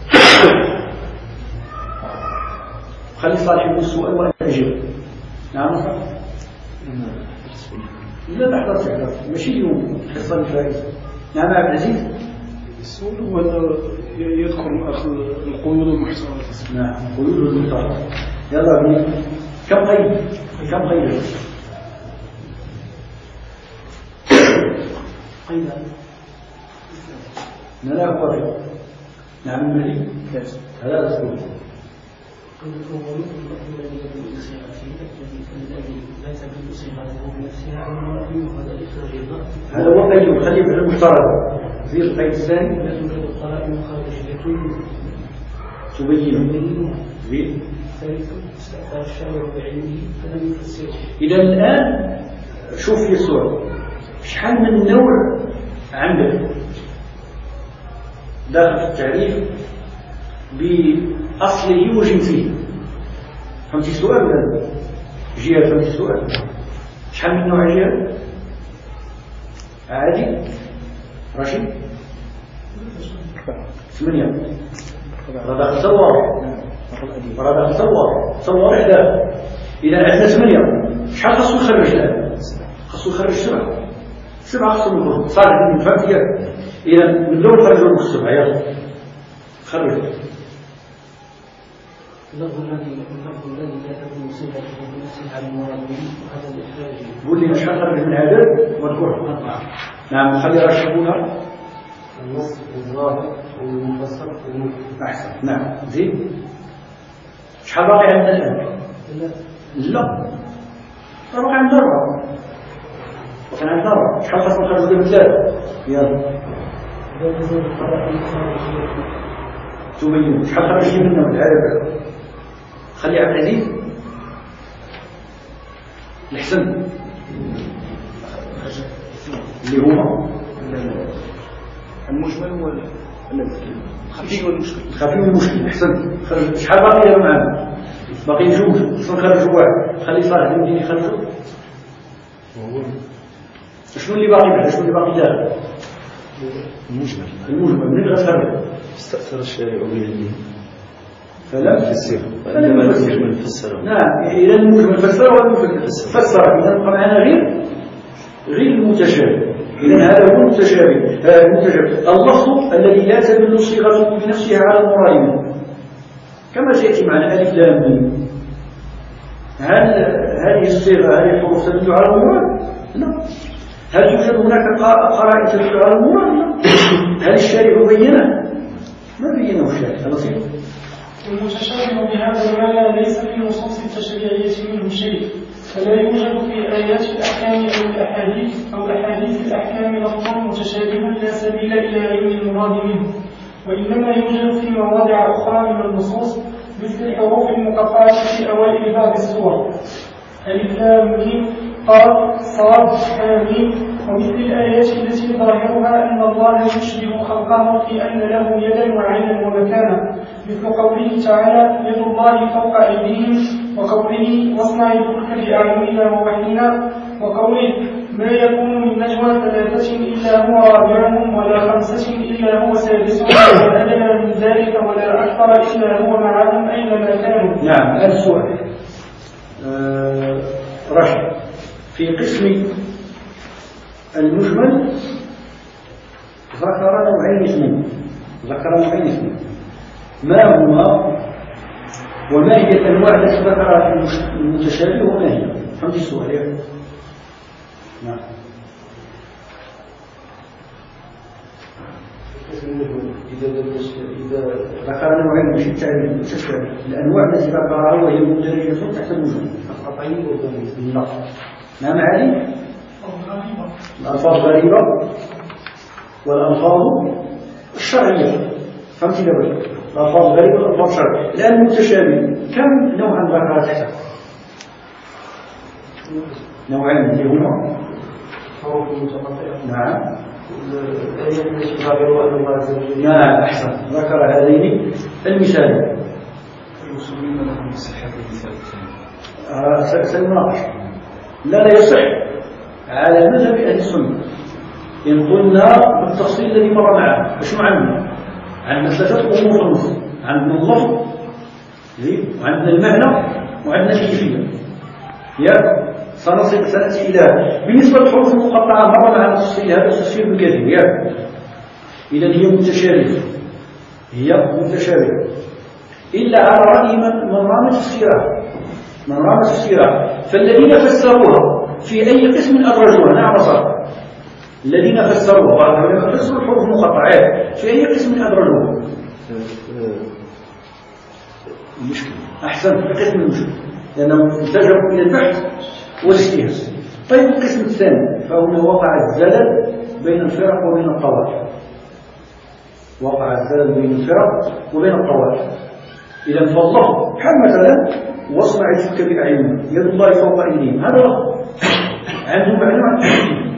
خلي صالح يقول السؤال وأنا أجيب. نعم لا تحضر ماشي اليوم الحصة الفائزة. نعم عبد العزيز. السؤال هو أنه يذكر القيود المحترمة. نعم القيود المحترمة. يلا بينا كم قيد؟ لا أقول. نعم الملك هذا أسكت. هذا هو قيد. خليه في المفترض. في القيد الثاني لا توجد قرائن خارجية تبين. زين. استأثر الشارع بعلمه فلم يفسره. إذا الآن شوف في الصورة شحال من نوع عندك داخل في التعريف بأصله وجنسه. فهمتي السؤال ولا جهة؟ فهمتي السؤال؟ شحال من نوع جهة؟ عادي رشيد 8 راه داخل صور إحدى. إذا عندنا 8 شحال خاصو يخرج الآن؟ خاصو يخرج 7 خاصو يخرج. صار عندي فهمت ياك؟ إذا من دون خرجوا لك 7. يلا خرج. اللفظ الذي لا تكون صفته بنفسها على المراد منه وهذا الإخراج. قول لي شحال خرج من عدد واذكره. 4. نعم خلي رشحونا. النص الظاهر والمفسر والمفسر. أحسن. نعم زين. شحال باقي عندنا الآن؟ لا باقي عندنا 4. وكان عندنا 4. شحال خاصنا نخرجوا من 3؟ يلا تبين. شحال خرج منهم العدد؟ خلي عبد العزيز الحسن اللي هو المجمل هو الخفي والمشكل. الخفي والمشكل. احسن. شحال باقي معنا؟ باقي 2. خصنا نخرجوا 1. خلي صالح يمكن يخرجوا. شنو اللي باقي بعد؟ شنو اللي باقي داخل؟ المجمل من غير استأثر الشارع به فلم تفسير عندما المجمل فسره. نعم، إذا المجمل فسر والمفسر فسر، إذا بقى معنا غير المتشابه. إذا هذا هو المتشابه. اللفظ الذي لا تدل صيغته بنفسها على المراد منه، كما سيأتي معنا ألف لام ميم. هل هذه الصيغة هذه الحروف تدل على المراد؟ لا. هل توجد هناك قرائن تدل على المراد؟ لا. هل الشارع بينه؟ ما بينه الشارع. بسيط. المتشابه بهذا المعنى ليس في النصوص التشريعية منه شيء، فلا يوجد في آيات الأحكام أو أحاديث الأحكام لفظ متشابه لا سبيل إلى علم المراد منه، وإنما يوجد في مواضع أخرى من النصوص مثل الحروف المقطعة في أوائل بعض السور، ألف لام ميم قاف صاد حاميم، ومثل الآيات التي ظاهرها أن الله يشبه خلقه في أن له يدا وعينا ومكانا، مثل قوله تعالى يد الله فوق أيديهم، وقوله واصنع الفلك بأعيننا ووحينا، وقوله ما يكون من نجوى ثلاثة إلا هو رابعهم ولا خمسة إلا هو سادسهم ولا أدنى من ذلك ولا أكثر إلا هو معهم أينما كانوا. نعم، هذا السؤال رشد. في قسم المجمل ذكر نوعين اثنين، ما هما وما هي الأنواع التي ذكرها في المتشابه وما هي؟ فهمت السؤال يا أخي؟ نعم. إذا ذكر نوعين مش التشابه، الأنواع التي ذكرها وهي مندرجة تحت المجمل. لا. نعم علي؟ الألفاظ غريبة والألفاظ الشرعية. فهمت يا بني؟ الألفاظ غريبة والألفاظ الشرعية. الآن المتشابه كم نوعا ذكرها تحته؟ نوعين اللي هما حروف متقطعة. نعم. الآيات التي ظاهرها أن الله عز وجل. نعم أحسن، ذكر هذين المثالين. المسلمين لهم صحة المثال الثاني. سنناقش. لا يصح على مذهب أهل السنة إن قلنا بالتفصيل الذي مر معنا. شنو عندنا ثلاثة أمور في النص، عندنا اللفظ وعندنا المعنى وعندنا الكيفية. سنأتي إلى بالنسبة للحروف المقطعة مر معنا التفصيل، هذا التفصيل بالكثير. إذا هي متشابهة إلا على رأي من رام تفسيرها. فالذين فسروها في أي قسم أدرجوها؟ نعم صح. الذين فسروها فسروا الحروف المقطعة في أي قسم أدرجوها؟ المشكلة. أحسن، في قسم المشكلة، لأنهم اتجهوا إلى البحث والاجتهاد. طيب القسم الثاني فهنا وقع الزلل بين الفرق وبين الطوائف. إذا فالله بحال مثلا واصنع الفلك بأعيننا يد الله فوق أيديهم، هذا لفظ عنده معنى.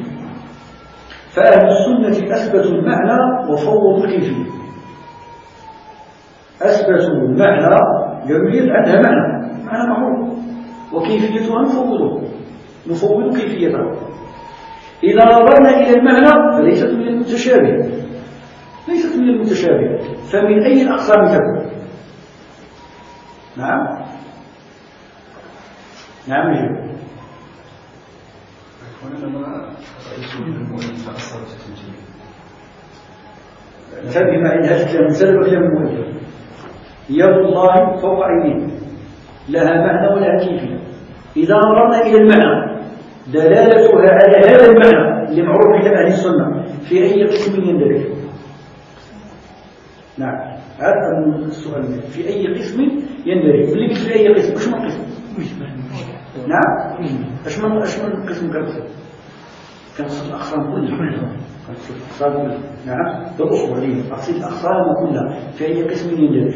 فأهل السنة أثبتوا المعنى وفوضوا الكيفية. أثبتوا المعنى يريد عندها معنى معروف، وكيفيتها نفوض كيفيتها. إذا نظرنا إلى المعنى فليست من المتشابه، فمن أي الأقسام تكون؟ نعم يجب. ولما رأيت المؤلف أثرت التنجيل انتبه معي لهذا الكلام، سلب كلام المؤلف. يد الله فوق أيديهم لها معنى ولها كيفية. إذا نظرنا إلى المعنى دلالتها على هذا المعنى اللي معروف عند أهل السنة في أي قسم يندرج؟ نعم، هذا السؤال. في أي قسم يندرج؟ اللي في أي قسم؟ وش من قسم؟ نعم، اش من قسم كنقسم؟ كنقسم الأقسام كلها. نعم، بالأصول أقسم الأقسام كلها في أي قسم يندرج؟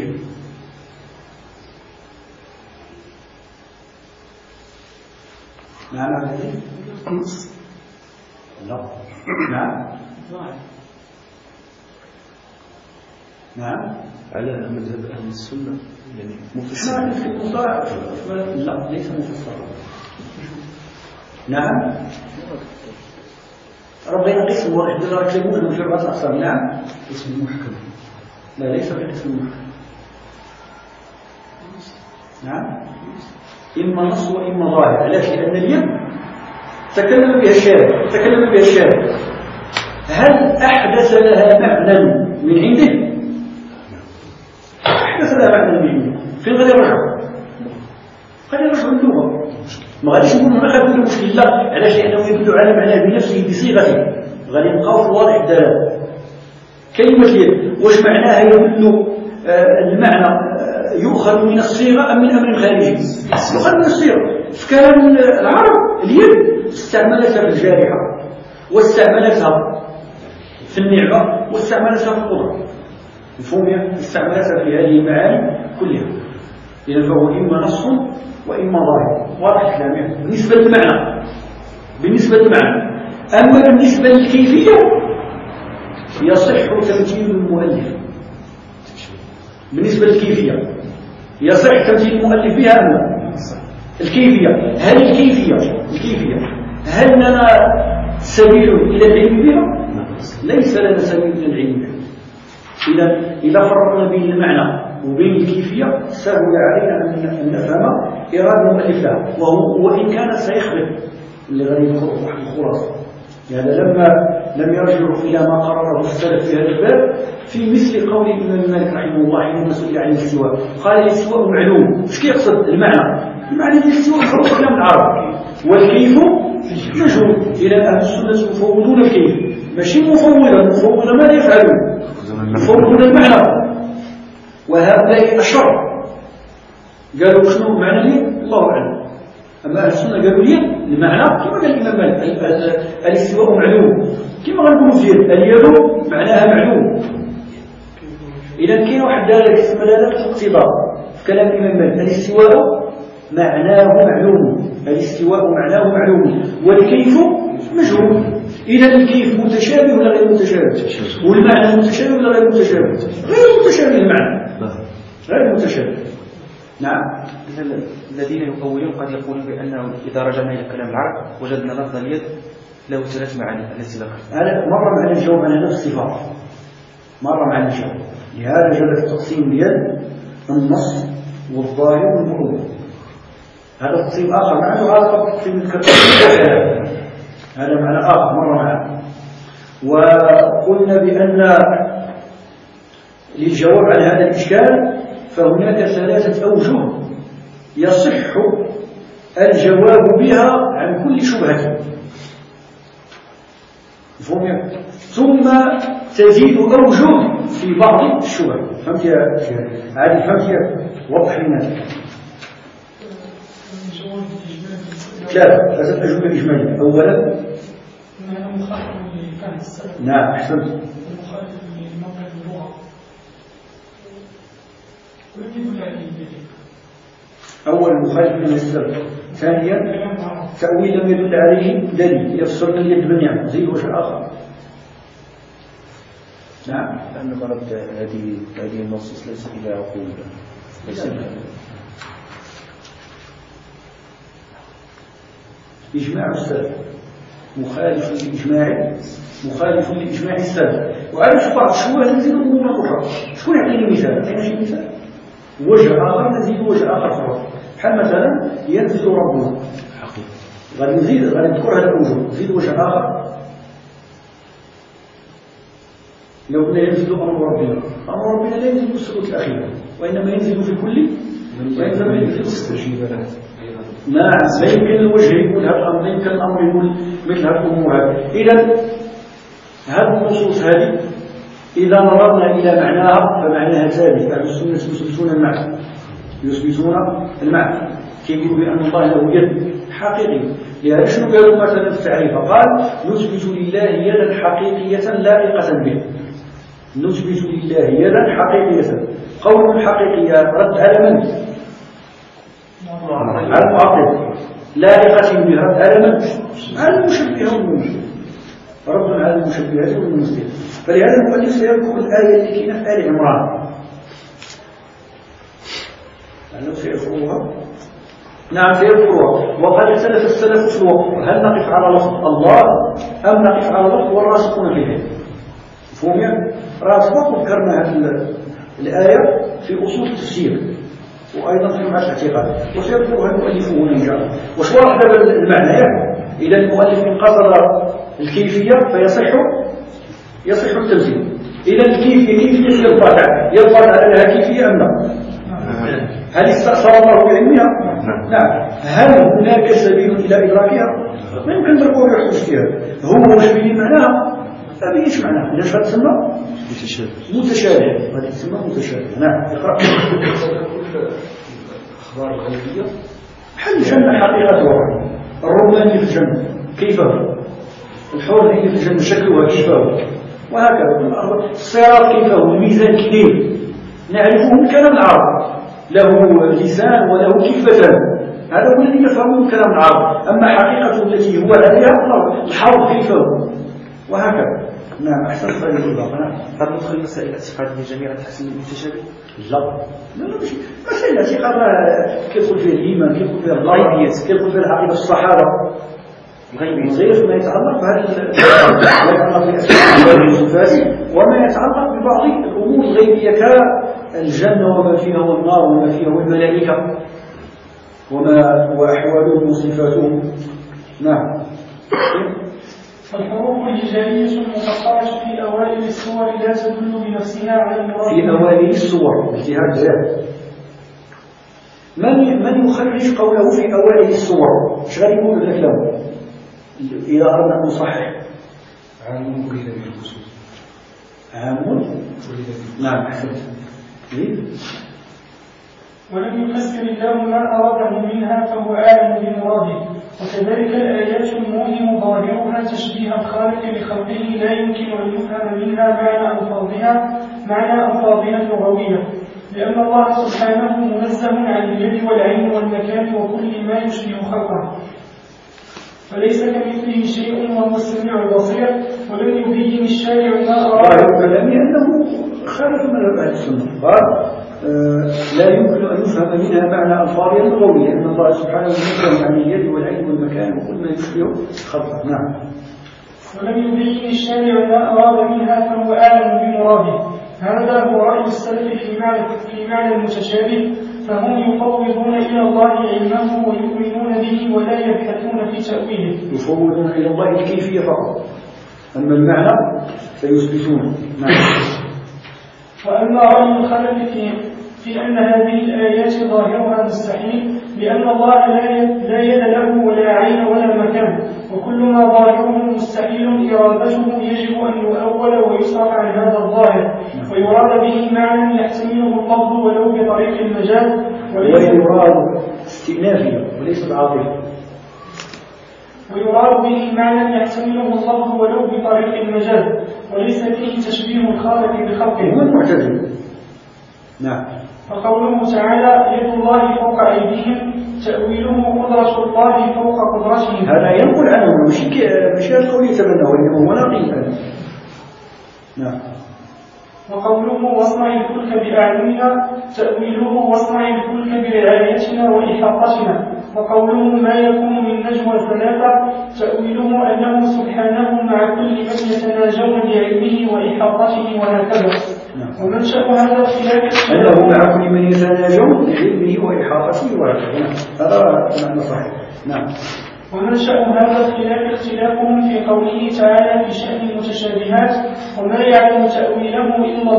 نعم هذه لا. نعم على مذهب أهل السنة يعني مفسر. لا ليس مفسر. نعم رب بين قسم واحد درجة المحكم في 4 أقسام. نعم قسم المحكم، لا ليس في قسم المحكم. نعم إما نص وإما ظاهر. علاش؟ لأن اليد تكلم بها الشارع، هل أحدث لها معنى من عنده؟ أحدث لها معنى من عنده، فين غادي يرجع؟ غادي يرجع اللغة، ما غاديش نقول هنا غيكون المشكل، لا. علاش؟ لأنه يدل على معناه بنفسه بصيغته، غادي نبقاو في واضح الدلالة. كلمة اليد واش معناها يدل المعنى يؤخذ من الصيغة أم من أمر خارجي؟ يؤخذ من الصيغة. في كلام العرب اليد استعملتها في الجارحة، واستعملتها في النعمة، واستعملتها في القدرة. مفهوم؟ استعملتها في هذه المعاني كلها. إذا فهو إما نص وإما ظاهر. واضح الكلام بالنسبة للمعنى. أما بالنسبة للكيفية يصح تمثيل المؤلف. بالنسبة للكيفية يصح تمثيل المؤلف بها أم لا؟ الكيفية، هل لنا سبيل إلى العلم بها؟ ليس لنا سبيل إلى العلم بها. إذا فرقنا بين المعنى وبين الكيفية سهل علينا أن نفهم إرادة المؤلف لها، وإن كان سيخلق اللي غادي يذكره الخلاصة. يعني لم يرجعوا إلى ما قرره السلف في هذا الباب في مثل قول الإمام مالك رحمه الله حينما سئل عن الاستواء، قال الاستواء معلوم. ايش كيقصد المعنى الاستواء محروف كلام العرب، والكيف مجهول. إلى أهل السنة يفوضون الكيف، ماشي مفوضة ماذا يفعلون؟ يفوضون المعنى. وهؤلاء أشر قالوا شنو معنى لي؟ الله أعلم. أما أهل السنة قالوا لي المعنى كما قال الإمام مالك الاستواء معلوم، كما غنقولوا فيه اليد معناها معلوم. إذا كاين واحد دلالة اسمها دلالة الاقتضاء في كلام الإمام مالك، الاستواء معناه معلوم والكيف مجهول. إذا الكيف متشابه ولا غير متشابه؟ والمعنى متشابه ولا غير متشابه؟ غير متشابه المعنى، غير متشابه. نعم. الذين يقولون قد يقولون بأنه إذا رجعنا إلى كلام العرب وجدنا لفظ اليد له 3 معاني التي ذكرت. هذا مرة معنا الجواب على نفس الصفات، مرة معنا الجواب. لهذا جاء في تقسيم اليد النص والظاهر والمعروف. هذا تقسيم آخر معنا، وهذا تقسيم الكلام هذا معنى آخر مرة معنا. وقلنا بأن للجواب على هذا الإشكال فهناك 3 أوجه يصح الجواب بها عن كل شبهة. مفهوم؟ ثم تزيد أوجه في بعض الشبه. فهمت يا عادي؟ فهمت يا؟ وضح لنا. 3 أجوبة إجمالية. أولا نعم أحسنت. أول مخالف من السلف. ثانيا تأويل لم يدل عليه دليل يفسر اليد بالنعمة. زيد وجه آخر. نعم. لأن غرض هذه النصوص ليس إلى عقول، إجماع السلف مخالف لإجماع السلف. وعرف بعض الشبهات نزيد أمور أخرى. شكون يعطيني مثال؟ أعطينا شي مثال. وجه آخر نزيد وجه آخر فقط. بحال مثلا ينزل ربنا، غادي نذكر هذا الوجه، نزيد وجه آخر. لو قلنا ينزل أمر ربنا لا ينزل في السورة الأخيرة، وإنما ينزل في كل، وإنما ينزل في السورة. نعم. لا يمكن الوجه يقول هذا الأمر، لا يمكن الأمر يقول مثل هذه الأمور هذه. إذا هذه النصوص هذه إذا نظرنا إلى معناها فمعناها ثابت. أهل السنة يثبتون المعنى، كيقولوا بأن الله له يد حقيقية. لهذا شنو قالوا مثلا في التعريف؟ قال نثبت لله يدا حقيقية لائقة به. نثبت لله يدا حقيقية. قول الحقيقية رد على من؟ على المعطل. لائقة به رد على من؟ على المشبهة والممثلة. رد على المشبهات والممثلة. فلهذا المؤلف سيذكر الآية التي كانت في آل عمران لأنه سيذكرها نعم سيذكرها. وقد اختلف السلف في الوقت، هل نقف على لفظ الله أم نقف على لفظ والراسخون في العلم؟ مفهوم يعني؟ راسخ ذكرنا هذه الآية في أصول التفسير وأيضا في معاش الاعتقاد، وسيذكرها المؤلف هنا إن شاء الله. وش واضح المعنى يعني؟ إذا المؤلف قصد الكيفية يصح التمثيل. إذا كيفية يبقى لها كيفية أم لا؟ هل استأثر الله بعلمها؟ نعم. هل هناك سبيل إلى إدراكها؟ ما يمكن نقول يحدث فيها. هو مش بين معناها؟ لا بيش معناها. ليش هذا تسمى؟ متشابه. هذا تسمى متشابه. نعم. اقرأ. الأخبار الغيبية هل الجنة حقيقتها؟ الرماني في الجنة كيف هو؟ الحور هي في الجنة شكلها كيف هو؟ وهكذا. الصراط كيف هو؟ الميزان كبير نعرفه من كلام العرب، له لسان وله كفتان، هذا هو الذي نفهمه من كلام العرب. أما حقيقته التي هو عليها الحوض كيف هو وهكذا. نعم أحسن فعل الإضافة. نعم. هل ندخل مسائل الاعتقادية جميعا تحسن المتشابه؟ لا مش مسائل الاعتقاد كيدخل فيه الإيمان، كيدخل فيه الغيبيات، كيدخل فيه العقيدة الصحابة غير ما يتعلق بهذا يتعلق بأسماء والصفات وما يتعلق ببعض الأمور الغيبية كالجنة وما فيها والنار وما فيها والملائكة وأحوالهم وصفاتهم. نعم. الحروف الهجائية المقطعة في أوائل السور لا تدل بنفسها على المراد. في أوائل السور اجتهاد زاد. من يخرج قوله في أوائل السور؟ ايش غادي يقول لك له؟ إذا أردنا أن نصحح عام ولد بالخصوص. عام نعم أحسنت. ولم يفسر الله ما أراده منها فهو أعلم بمراده. وكذلك الآيات الموهم ظاهرها تشبيه الخالق بخلقه لا يمكن أن يفهم منها معنى ألفاظها اللغوية، لأن الله سبحانه منزه عن اليد والعين والمكان وكل ما يشبه خلقه، فليس كمثله شيء وهو السميع البصير. ولم يبين الشارع ما أراده. كلامي أنه خالف مذهب أهل السنة، قال لا يمكن أن يفهم منها معنى ألفاظها اللغوية، لأن الله سبحانه منزه عن اليد والعين والمكان وكل ما يشبه خلقه. نعم. ولم يبين الشارع ما أراد منها فهو أعلم بمراده. هذا هو رأي السلف في معنى المتشابه، فهم يفوضون إلى الله علمه ويؤمنون به ولا يبحثون في تأويله. يفوضون إلى الله الكيفية فقط، أما المعنى فيثبتونه. نعم. وأما رأي الخلف في أن هذه الآيات ظاهرها مستحيل، لأن الله لا يد له ولا عين ولا مكان، وكل ما ظاهره مستحيل إرادته يجب أن يؤول ويصرف عن هذا الظاهر، ويراد به معنى يحتمله اللفظ ولو بطريق المجاز، ويراد استئنافية وليس عاطفة. ويراد به معنى يحتمله اللفظ ولو بطريق المجاز، وليس فيه تشبيه الخالق بخلقه. هو المعتزلة. نعم. فقوله تعالى يد الله فوق أيديهم تأويله قدرة الله فوق قدرتهم، هذا ينقل عنه مش القول يتبناه وإنما هو نقيل عنه. نعم. وقوله واصنع الفلك بأعيننا تأويله واصنع الفلك برعايتنا وإحاطتنا. وقوله ما يكون من نجوى ثلاثة تأويله أنه سبحانه مع كل من يتناجون بعلمه وإحاطته وهكذا. ومنشأ هذا الخلاف أنه مع كل من يتناجون بعلمه وإحاطته وهكذا. هذا معنى صحيح. نعم. ومنشأ هذا الخلاف اختلافهم في قوله تعالى في شأن المتشابهات وما يعلم تأويله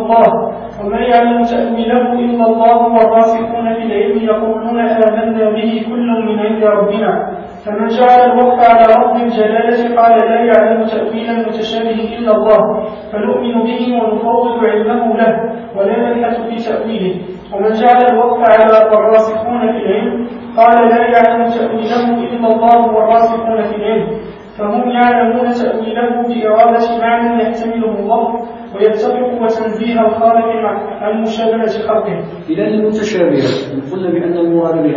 إلا الله والراسخون في العلم يقولون آمنا به كل من عند ربنا. فمن جعل الوقف على لفظ الجلالة قال لا يعلم تأويل المتشابه إلا الله فنؤمن به ونفوض علمه له ولا نبحث في تأويله. ومن جعل الوقف على الراسخون في العلم قال لا يعلم تأويله إلا الله والراسخون في العلم فهم يعلمون تأويله بإرادة معنى يحتمله الله ويتفق وتنزيه الخالق عن مشابهة خلقه. إذا المتشابهات قلنا بأن المراد بها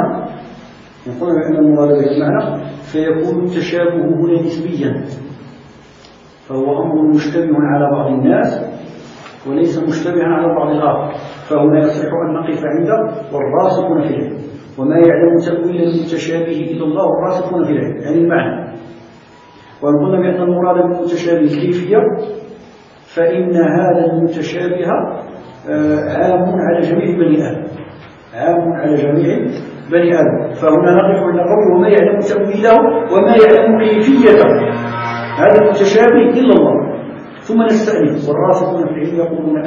المعنى فيكون تشابه هنا نسبيا، فهو أمر مشتبه على بعض الناس وليس مشتبها على بعض الآخر، فهنا يصح أن نقف عنده والراسخون في العلم. وما يعلم تأويل المتشابه إلا الله الراسخون في العلم، يعني المعنى. وإن قلنا بأن المراد بالمتشابه الكيفية فإن هذا المتشابه عام على جميع بني آدم، عام على جميع بني آدم. فهنا نقف عند قوله وما يعلم تأويله وما يعلم كيفيته هذا المتشابه إلا الله. ثم نستأنف والراسخون في العلم يقولون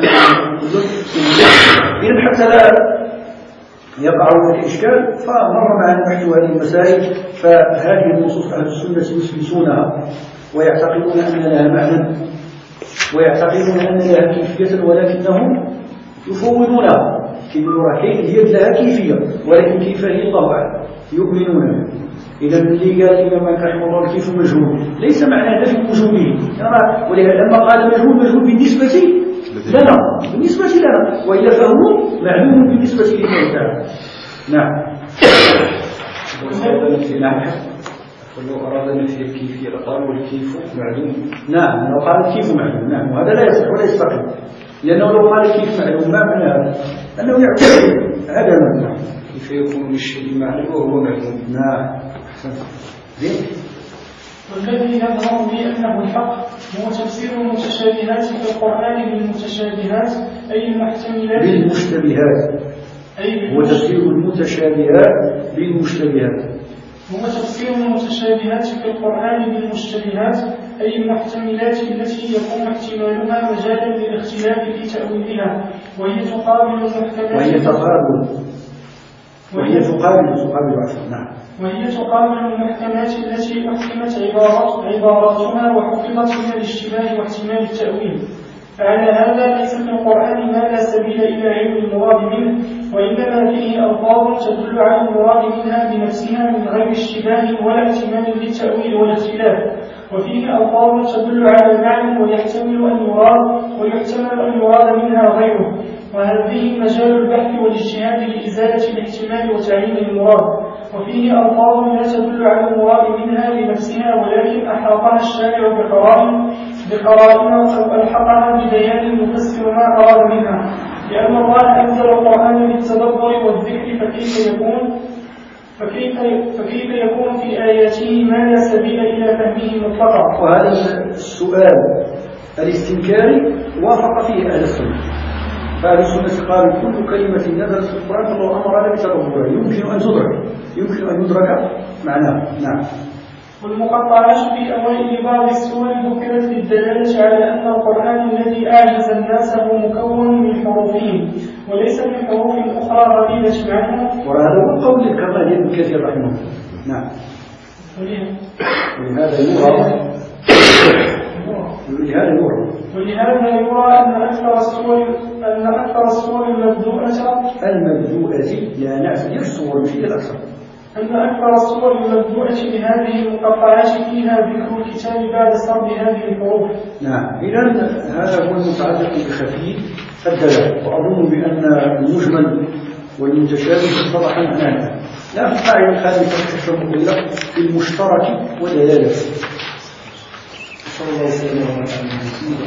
إذن حتى لا يقع هناك إشكال فمر معنا نحن هذه المسائل. فهذه النصوص أهل السنة يثبتونها ويعتقدون أن لها معنى ويعتقدون أن لها كيفية ولكنهم يفوضونها كيقولوا هي لها كيفية ولكن كيف هي الله أعلم يؤمنون. إذا اللي قال الإمام مالك رحمه الله كيف مجهول ليس معنى نفي وجوده، ولهذا لما قال مجهول بالنسبة لنا وإلا فهو معلوم بالنسبة لله تعالى. نعم. ولو أراد نفي الكيفية لقال والكيف معلوم. نعم لو قال الكيف معلوم. نعم وهذا لا يصح ولا يستقيم، لأنه لو قال الكيف معلوم ما معنى هذا؟ أنه يعتبر عدما. كيف يكون الشيء معلوم وهو معلوم؟ نعم. والذي يظهر به أنه الحق هو تفسير المتشابهات في القرآن بالمتشابهات أي المحتملات بالمشتبهات. هو تفسير المتشابهات بالمشتبهات. هو تفسير المتشابهات في القرآن بالمشتبهات أي المحتملات التي يكون احتمالها مجالا للاختلاف في تأويلها وهي تقابل المحتملات وهي تقابل عفوا. نعم. وهي تقابل المحكمات التي أحكمت عباراتها وحفظت من الاشتباه واحتمال التأويل. فعلى هذا ليس في القرآن ما لا سبيل إلى علم المراد منه، وإنما فيه ألفاظ تدل على المراد منها بنفسها من غير اشتباه ولا احتمال للتأويل والاختلاف، وفيه ألفاظ تدل على معنى ويحتمل أن يراد منها غيره، وهذه مجال البحث والاجتهاد لإزالة الاحتمال وتعيين المراد. وفيه ألفاظ لا تدل على المراد منها بنفسها ولكن أحاطها الشارع بقرائن أو ألحقها ببيان يفسر ما أراد منها، لأن الله أنزل القرآن بالتدبر والذكر فكيف يكون في آياته ما لا سبيل إلى فهمه مطلقا. وهذا السؤال الاستنكاري وافق فيه أهل السنة. فأهل السنة قالوا كل كلمة نزلت في القرآن فالله أمر بتدبرها يمكن أن يدرك معناها. نعم. والمقطعات في أوائل بعض السور ذكرت للدلالة على أن القرآن الذي أعجز الناس هو مكون من حروفين وليس من حروف أخرى غريبة عنها. وهذا هو قول الكرماني ابن كثير رحمه الله. نعم. ولهذا يرى أن أكثر الصور المبدوءة لا نعرف الصور مش الأكثر. أن أكثر الصور المبدوءة لهذه المقطعات فيها ذكر الكتاب بعد سرد هذه الحروف. نعم. إذن هذا هو المتعلق بخفي الدلالة، وأظن بأن المجمل والمتشابه اتضح معنا. لا قاعدة خامسة تشمل في المشترك ودلالته. صلى الله عليه وسلم.